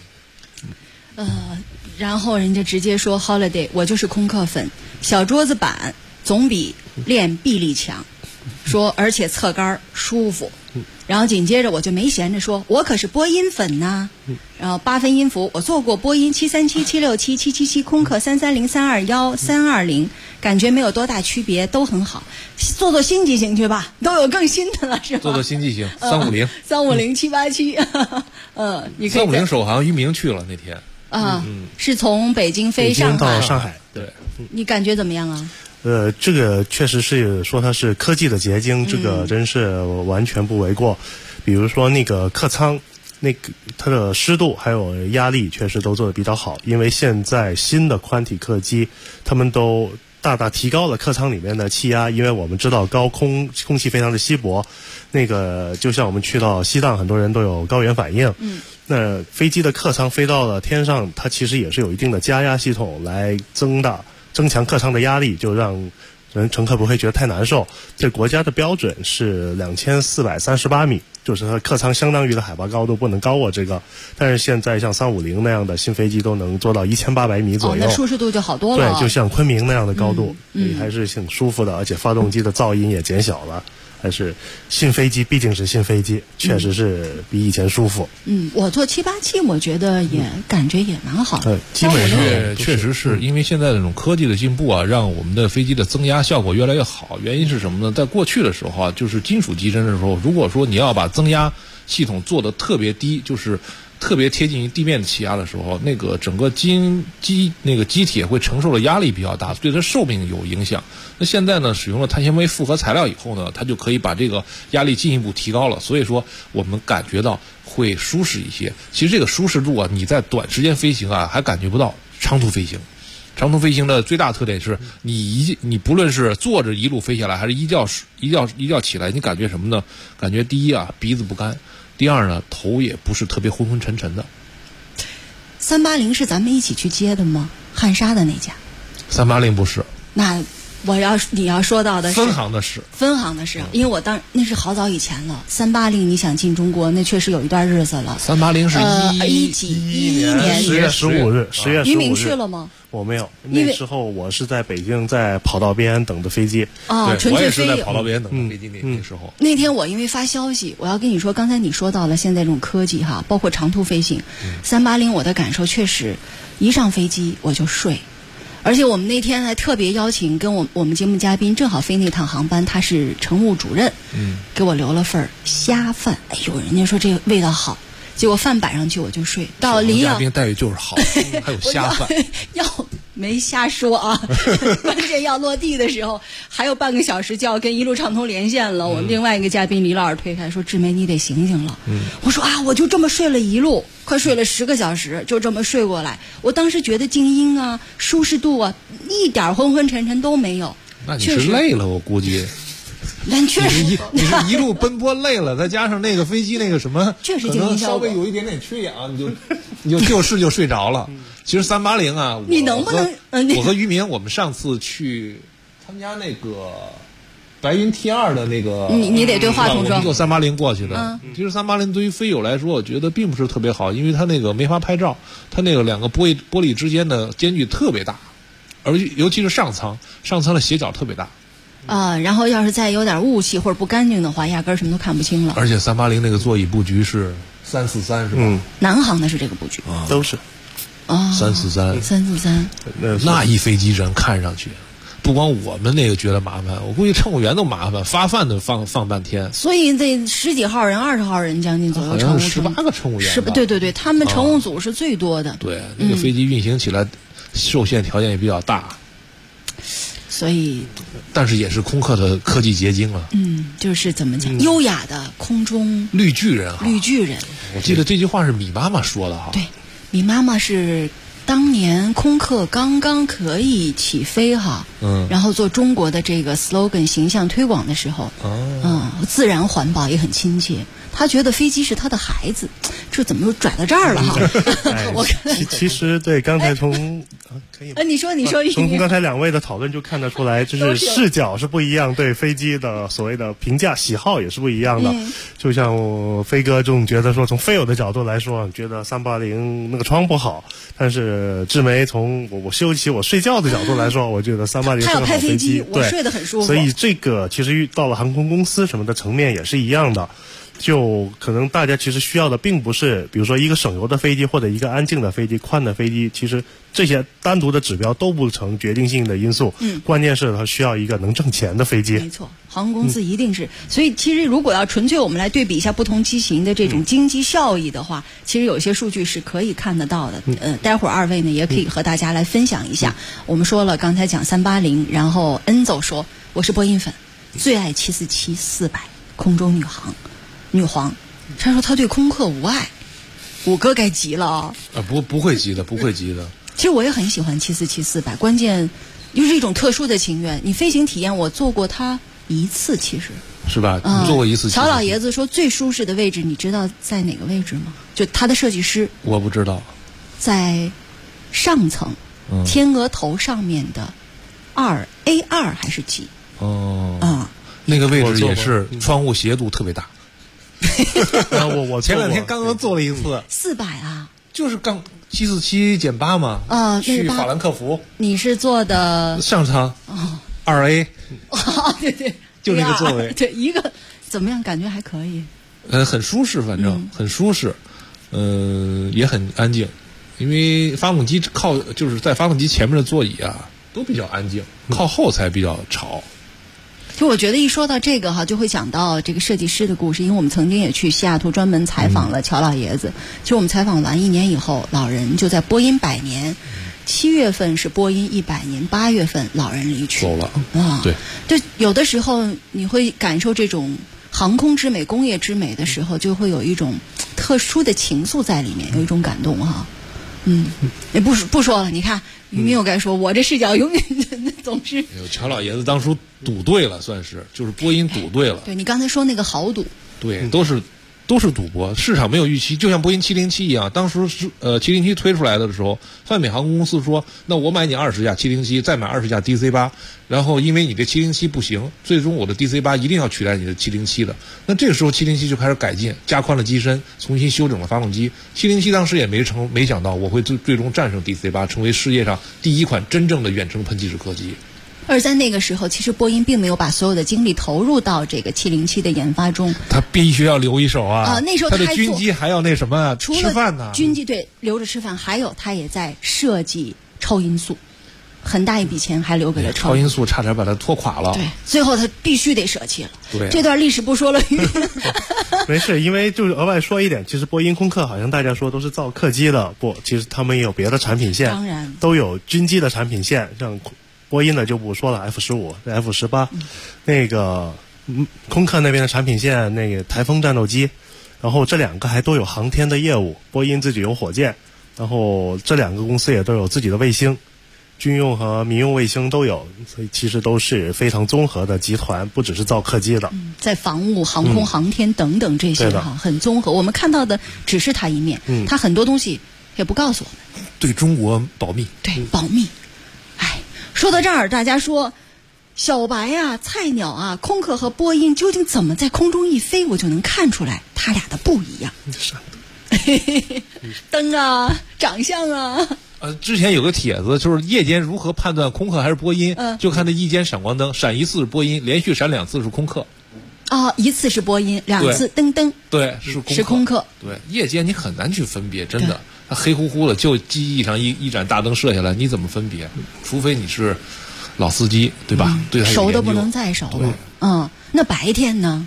然后人家直接说 Holiday， 我就是空客粉，小桌子板总比练臂力强。说而且侧杆舒服，然后紧接着我就没闲着说，我可是波音粉呐。然后8分音符，我坐过波音737、767、777、空客330、321、320，感觉没有多大区别，都很好。坐新机型去吧，都有更新的了，是吧？ 坐新机型350、 350、787，你可以。 350首航于明去了那天是从北京飞上海到上海， 对。 你感觉怎么样啊？ 这个确实是说它是科技的结晶，这个真是完全不为过。比如说那个客舱，那个它的湿度还有压力确实都做得比较好，因为现在新的宽体客机，他们都大大提高了客舱里面的气压，因为我们知道空气非常的稀薄，那个就像我们去到西藏，很多人都有高原反应。那飞机的客舱飞到了天上，它其实也是有一定的加压系统来增强客舱的压力，就让乘客不会觉得太难受。这国家的标准是2438米，就是它客舱相当于的海拔高度不能高过这个。但是现在像350那样的新飞机都能做到1800米左右， 那舒适度就好多了。 对，就像昆明那样的高度，还是挺舒服的，而且发动机的噪音也减小了。还是新飞机毕竟是新飞机，确实是比以前舒服。 我坐787，我觉得也感觉也蛮好的。 基本上确实是因为现在这种科技的进步啊，让我们的飞机的增压效果越来越好。原因是什么呢？在过去的时候啊，就是金属机身的时候，如果说你要把增压系统做得特别低，就是特别贴近于地面的气压的时候，那个整个机体会承受的压力比较大，对它寿命有影响。那现在呢，使用了碳纤维复合材料以后呢，它就可以把这个压力进一步提高了，所以说我们感觉到会舒适一些。其实这个舒适度啊，你在短时间飞行啊还感觉不到，长途飞行。长途飞行的最大特点是你不论是坐着一路飞下来，还是一觉起来，你感觉什么呢？感觉第一啊，鼻子不干。第二呢，头也不是特别昏昏沉沉的。 380是咱们一起去接的吗？汉莎的那家 ？380不是。 那你要说到的是分行的事， 因为那是好早以前了。380你想进中国，那确实有一段日子了。 380是 11年10月15日，10月15日。 于明去了吗？ 我没有，那时候我是在北京，在跑道边等的飞机。 对，我也是在跑道边等的飞机那时候。 那天我因为发消息，我要跟你说，刚才你说到了现在这种科技哈，包括长途飞行，380我的感受确实，一上飞机我就睡。 而且我们那天还特别邀请跟我们节目嘉宾正好飞那趟航班，他是乘务主任，给我留了份虾饭。哎呦，人家说这个味道好，结果饭摆上去我就睡。到临要嘉宾待遇就是好，还有虾饭。 要没瞎说啊，关键要落地的时候还有半个小时就要跟一路畅通连线了。我们另外一个嘉宾李老师推开说：“志梅，你得醒醒了。”我说啊，我就这么睡了一路，快睡了10个小时，就这么睡过来。我当时觉得静音啊、舒适度啊，一点昏昏沉沉都没有。 那你是累了，我估计。 但确实， 你是一路奔波累了，再加上那个飞机那个什么， 确实静音效果稍微有一点点缺氧，你就睡着了。其实380啊， 你能不能？ 我和于明，我们上次去参加那个白云 T2的那个， 你得对话筒说， 我们坐380过去的。其实380对于飞友来说，我觉得并不是特别好，因为它那个没法拍照，它那个2个玻璃之间的间距特别大，而尤其是上舱的斜角特别大。 然后要是再有点雾气或者不干净的话，压根什么都看不清了。 而且380那个座椅布局是343是吧？ 南航的是这个布局， 都是。 343，那一飞机人看上去，不光我们那个觉得麻烦，我估计乘务员都麻烦，发饭都放半天。 所以这10几号人、20号人将近左右乘务 ，18个乘务员。 对，他们乘务组是最多的。 对，那个飞机运行起来受限条件也比较大。 所以， 但是也是空客的科技结晶啊。 就是怎么讲，优雅的空中绿巨人。我记得这句话是米妈妈说的哈。 对，米妈妈是当年空客刚刚可以起飞哈，然后做中国的这个 slogan 形象推广的时候，自然环保也很亲切。他觉得飞机是他的孩子，这怎么又拽到这儿了哈？ 其实对，刚才从可以， 你说， 从刚才2位的讨论就看得出来，就是视角是不一样，对飞机的所谓的评价喜好也是不一样的。就像我飞哥这种觉得说，从飞友的角度来说，觉得380那个窗不好，但是志梅从我休息我睡觉的角度来说，我觉得380是个好飞机， 我睡得很舒服。 所以这个其实到了航空公司什么的层面也是一样的。就可能大家其实需要的并不是比如说一个省油的飞机或者一个安静的飞机、宽的飞机，其实这些单独的指标都不成决定性的因素。关键是它需要一个能挣钱的飞机。 没错，航空公司一定是。所以其实如果要纯粹我们来对比一下不同机型的这种经济效益的话，其实有一些数据是可以看得到的。待会儿2位呢也可以和大家来分享一下。我们说了，刚才讲380，然后恩走说我是波音粉，最爱747-400空中女皇，他说他对空客无爱，五哥该急了啊！ 不会急的。 其实我也很喜欢747-400，关键又是一种特殊的情缘。你飞行体验我坐过它一次，其实是吧？你坐过一次。 乔老爷子说最舒适的位置，你知道在哪个位置吗？就他的设计师， 我不知道， 在上层，天鹅头上面的A2还是几？ 那个位置也是窗户斜度特别大。我前2天刚刚做了一次 400啊， 就是刚747-8嘛，去法兰克福。 你是坐的上舱2A， 对， 就那个座位， 对，一个怎么样？感觉还可以， 很舒适，反正很舒适，也很安静，因为发动机就是在发动机前面的座椅啊都比较安静，靠后才比较吵。 就我觉得一说到这个哈，就会想到这个设计师的故事，因为我们曾经也去西雅图专门采访了乔老爷子。就我们采访完1年以后，老人就在波音100年，7月份是波音100年，8月份老人离去走了对，就有的时候你会感受这种航空之美、工业之美的时候，就会有一种特殊的情愫在里面，有一种感动哈。也不说了，你看于明又该说，我这视角永远总是。 乔老爷子当初赌对了，算是就是波音赌对了。 对，你刚才说那个豪赌， 对，都是赌博，市场没有预期，就像波音707一样，当时707推出来的时候，泛美航空公司说，那我买你20架707，再买20架 DC8，然后因为你这707不行，最终我的 DC8 一定要取代你的707的。那这个时候707就开始改进，加宽了机身，重新修整了发动机。707当时也没想到我会最终战胜 DC8，成为世界上第一款真正的远程喷气式客机。 而在那个时候，其实波音并没有把所有的精力投入到这个707的研发中。 他必须要留一手啊！ 那时候他的军机还要那什么吃饭呢？ 军机对留着吃饭，还有他也在设计超音速。 很大一笔钱还留给了超音速，差点把它拖垮了。 对，最后他必须得舍弃了。 对， 这段历史不说了。 没事，因为就是额外说一点，其实波音、空客好像大家说都是造客机的，不，其实他们也有别的产品线， 当然都有军机的产品线，像波音的就不说了 ，F-15、F-18，那个空客那边的产品线，那个台风战斗机，然后这两个还都有航天的业务，波音自己有火箭，然后这两个公司也都有自己的卫星。军用和民用卫星都有，所以其实都是非常综合的集团，不只是造客机的。 在防务、航空、航天等等这些哈，很综合。我们看到的只是它一面，它很多东西也不告诉我们。 对中国保密。 对，保密。哎，说到这儿，大家说，小白啊、菜鸟啊，空客和波音究竟怎么在空中一飞，我就能看出来它俩的不一样。灯啊，长相啊。 之前有个帖子，就是夜间如何判断空客还是波音，就看这一间闪光灯，闪一次是波音，连续闪2次是空客。 一次是波音，2次灯灯。 对， 是空客。 对，夜间你很难去分别，真的，它黑乎乎的，就机翼上一盏大灯射下来，你怎么分别？除非你是老司机，对吧？对， 熟的不能再熟了。那白天呢？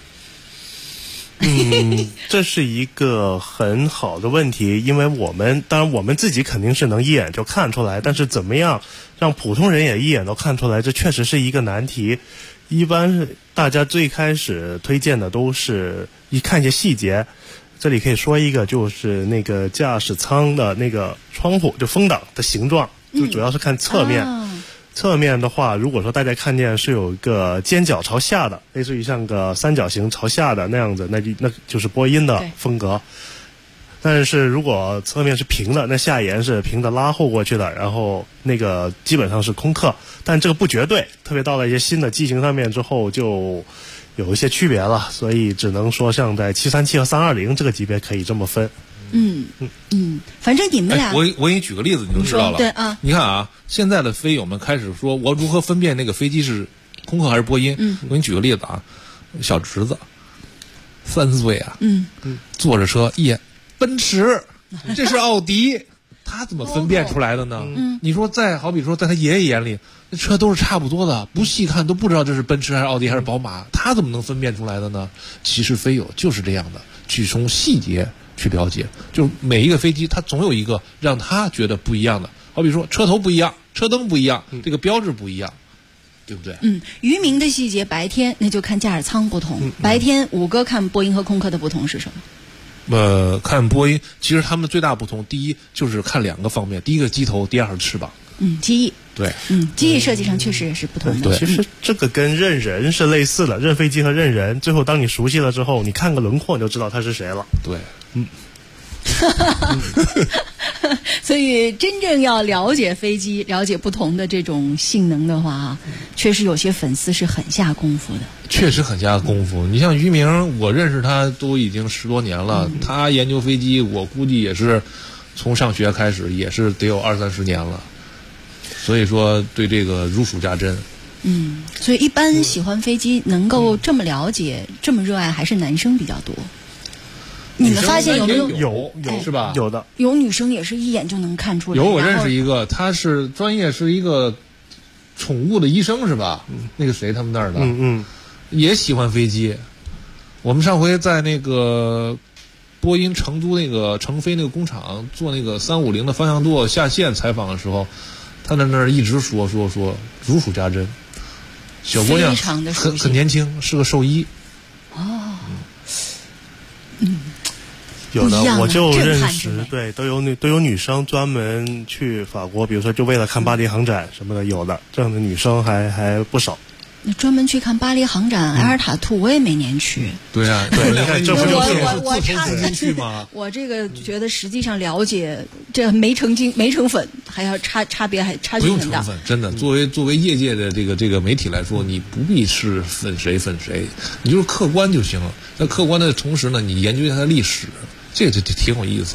这是一个很好的问题，因为当然我们自己肯定是能一眼就看出来，但是怎么样让普通人也一眼都看出来，这确实是一个难题。一般大家最开始推荐的都是看一些细节，这里可以说一个，就是那个驾驶舱的那个窗户，就风挡的形状，就主要是看侧面。侧面的话，如果说大家看见是有一个尖角朝下的，类似于像个三角形朝下的那样子，那就是波音的风格。但是如果侧面是平的，那下沿是平的拉后过去的，然后那个基本上是空客，但这个不绝对，特别到了一些新的机型上面之后就有一些区别了，所以只能说像在737和320这个级别可以这么分。 反正你们俩， 我给你举个例子，你就知道了。 对啊， 你看啊，现在的飞友们开始说，我如何分辨那个飞机是空客还是波音？我给你举个例子啊，小侄子3岁啊，坐着车一眼，奔驰，这是奥迪，他怎么分辨出来的呢？你说好比说在他爷爷眼里，那车都是差不多的，不细看都不知道这是奔驰还是奥迪还是宝马，他怎么能分辨出来的呢？其实飞友就是这样的，去从细节去了解，就每一个飞机它总有一个让他觉得不一样的，好比说车头不一样，车灯不一样，这个标志不一样，对不对？ 渔民的细节，白天那就看驾驶舱不同。白天五哥看波音和空客的不同是什么？ 看波音，其实他们最大不同，第一就是看2个方面，第一个机头，第二个翅膀。 机翼。 对。 机翼设计上确实也是不同的。 对，其实这个跟认人是类似的，认飞机和认人，最后当你熟悉了之后，你看个轮廓你就知道他是谁了。 对。 所以真正要了解飞机，了解不同的这种性能的话，确实有些粉丝是很下功夫的。 确实很下功夫。你像于明，我认识他都已经10多年了，他研究飞机，我估计也是从上学开始，也是得有20-30年了。所以说对这个如数家珍。 所以一般喜欢飞机能够这么了解、这么热爱，还是男生比较多。你们发现有没有？ 有是吧？ 有的。 有女生也是一眼就能看出来。 有，我认识一个，他是专业是一个宠物的医生是吧？那个谁他们那儿的，也喜欢飞机。我们上回在那个波音成都那个成飞那个工厂做那个350的方向舵下线采访的时候，他在那儿一直说如数家珍。小姑娘很年轻，是个兽医。 有的，我就认识，对，都有女生专门去法国，比如说就为了看巴黎航展什么的，有的这样的女生还不少。 那专门去看巴黎航展，埃尔塔兔我也每年去。 对啊，对，你看这不就是去吗？ 我这个觉得实际上了解这没成粉，还要差别还差距很大。 不用成粉，真的，作为业界的这个媒体来说，你不必是粉谁，你就是客观就行了。在客观的同时呢，你研究一下它的历史，这个就挺有意思的。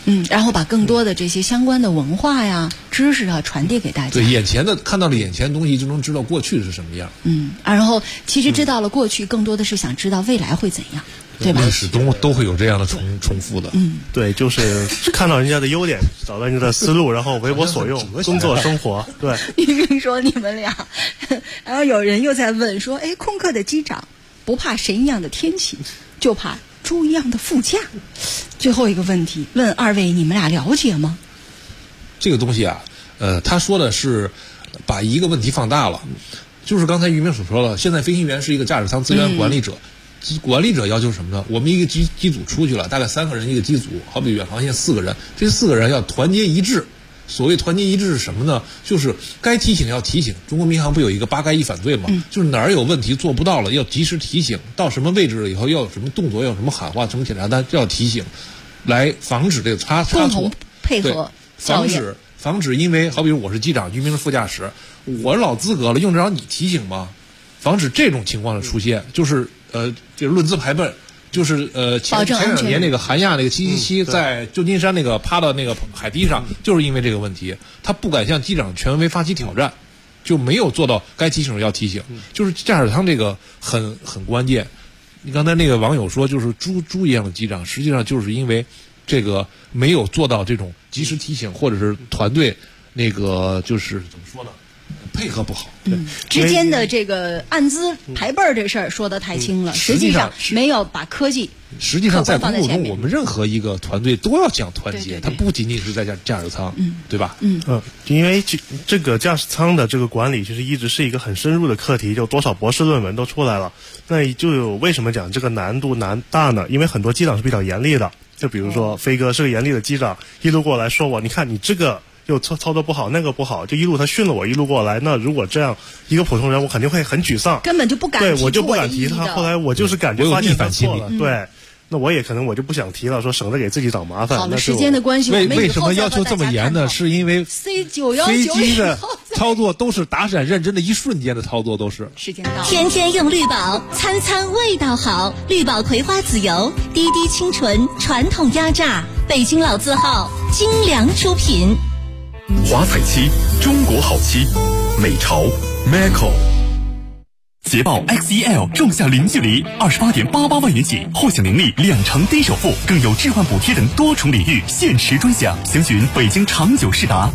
然后把更多的这些相关的文化呀、知识啊传递给大家。 对，看到了眼前的东西，就能知道过去是什么样。 然后其实知道了过去，更多的是想知道未来会怎样。对吧？ 历史都会有这样的重复的。 对，就是看到人家的优点，找到人家的思路，然后为我所用，工作生活。对， 你听说你们俩，然后有人又在问说：“哎，空客的机长不怕神一样的天气，就怕猪一样的副驾。”最后一个问题，问二位，你们俩了解吗？ 这个东西啊，他说的是把一个问题放大了，就是刚才于明所说了，现在飞行员是一个驾驶舱资源管理者。管理者要求什么呢？我们一个机组出去了，大概3个人一个机组，好比远航线4个人，这4个人要团结一致。所谓团结一致是什么呢？就是该提醒要提醒。中国民航不有一个8该1反对吗？就是哪儿有问题做不到了，要及时提醒。到什么位置了以后要有什么动作，要有什么喊话，什么检查单，这要提醒，来防止这个差错。 共同配合， 防止因为好比我是机长，于明是副驾驶，我老资格了，用得着你提醒吗？防止这种情况的出现，就是这论资排辈，就是前2年那个韩亚那个777在旧金山那个趴到那个海堤上，就是因为这个问题，他不敢向机长权威发起挑战，就没有做到该提醒要提醒，就是驾驶舱这个很关键。你刚才那个网友说，就是猪一样的机长，实际上就是因为这个没有做到这种及时提醒，或者是团队那个就是怎么说呢？配合不好， 之间的这个按资排辈儿这事儿说得太轻了，实际上没有把科技。 实际上在工作中，我们任何一个团队都要讲团结，它不仅仅是在驾驶舱，对吧？ 因为这个驾驶舱的这个管理，其实一直是一个很深入的课题，就多少博士论文都出来了。那就有为什么讲这个难度大呢？因为很多机长是比较严厉的，就比如说飞哥是个严厉的机长，一路过来说我，你看你这个。又操作不好，那个不好，就一路他训了我一路过来。那如果这样一个普通人，我肯定会很沮丧， 根本就不敢提。 对，我就不敢提他。后来我就是感觉发现他错了，对，那我也可能我就不想提了，说省得给自己找麻烦。 好了，时间的关系， 为什么要求这么严呢？是因为飞机的操作都是打闪认真的一瞬间的操作，都是。 时间到， 天天用绿宝，餐餐味道好。绿宝葵花籽油，滴滴清纯，传统压榨，北京老字号，精良出品。 华彩漆，中国好漆，美潮 Macco。捷豹 XEL 仲夏零距离28.88万元起，或享年利2成低首付，更有置换补贴等多重礼遇，限时专享。详询北京长久世达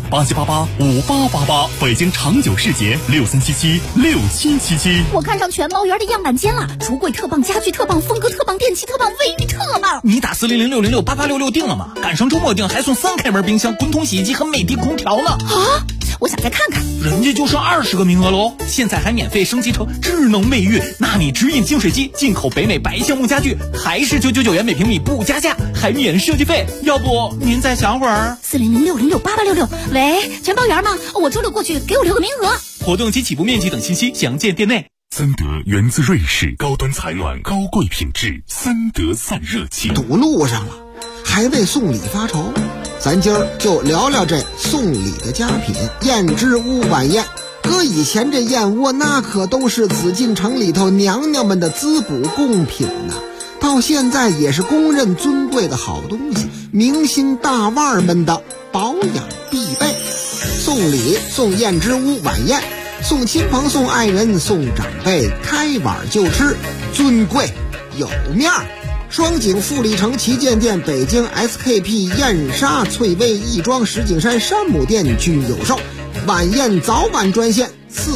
87885888，北京长久世捷63776777。 我看上全猫园的样板间了，橱柜特棒，家具特棒，风格特棒，电器特棒，卫浴特棒。 你打40066688866定了吗？赶上周末定还送3开门冰箱、滚筒洗衣机和美的空调呢。 啊！我想再看看， 人家就剩20个名额喽！现在还免费升级成智能卫浴，纳米直饮净水机，进口北美白橡木家具，还是999元每平米不加价，还免设计费。要不您再想会儿 ？40066688866，喂，全包圆吗？我周六过去，给我留个名额。 活动及起步面积等信息详见店内。 森德源自瑞士，高端采暖，高贵品质，森德散热器。 堵路上了，还为送礼发愁。咱今儿就聊聊这送礼的佳品燕之屋晚宴。搁以前这燕窝那可都是紫禁城里头娘娘们的滋补贡品呐，到现在也是公认尊贵的好东西，明星大腕们的保养必备。送礼送燕之屋晚宴，送亲朋送爱人送长辈，开碗就吃，尊贵有面儿。双井富力城旗舰店、北京 SKP 燕莎、翠微亦庄、石景山山姆店均有售。晚宴早晚专线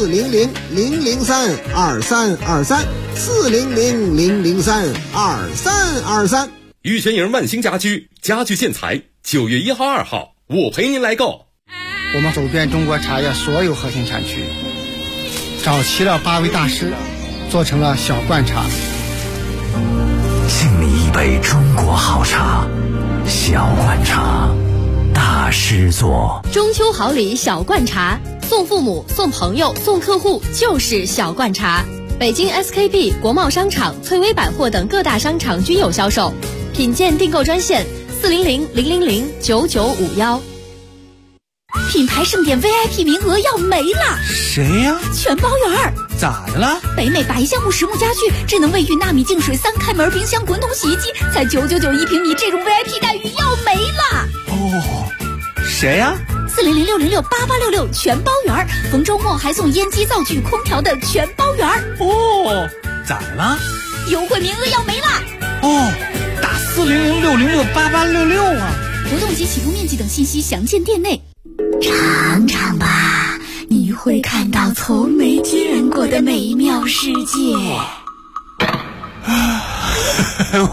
400-003-2323，400-003-2323。 玉泉营万兴家居，家具建材，9月1号、2号，我陪您来购。 我们走遍中国茶叶所有核心产区，找齐了8位大师，做成了小罐茶。 敬你一杯中国好茶，小罐茶，大师做。 中秋好礼小罐茶，送父母、送朋友、送客户就是小罐茶。北京 SKP、国贸商场、翠微百货等各大商场均有销售。品鉴订购专线400-000-9951。 品牌盛典 VIP 名额要没了， 谁呀？ 全包圆。 咋的了？ 北美白橡木实木家具、智能卫浴、纳米净水、3开门冰箱、滚筒洗衣机，才999一平米，这种 VIP 待遇要没了。 谁呀 4006068866全包圆，逢周末还送烟机、灶具、空调的全包圆。 哦，咋了？ 优惠名额要没了。 哦，打4006068866啊！ 活动及启动面积等信息详见店内。 尝尝吧，你会看到从没见过的美妙世界。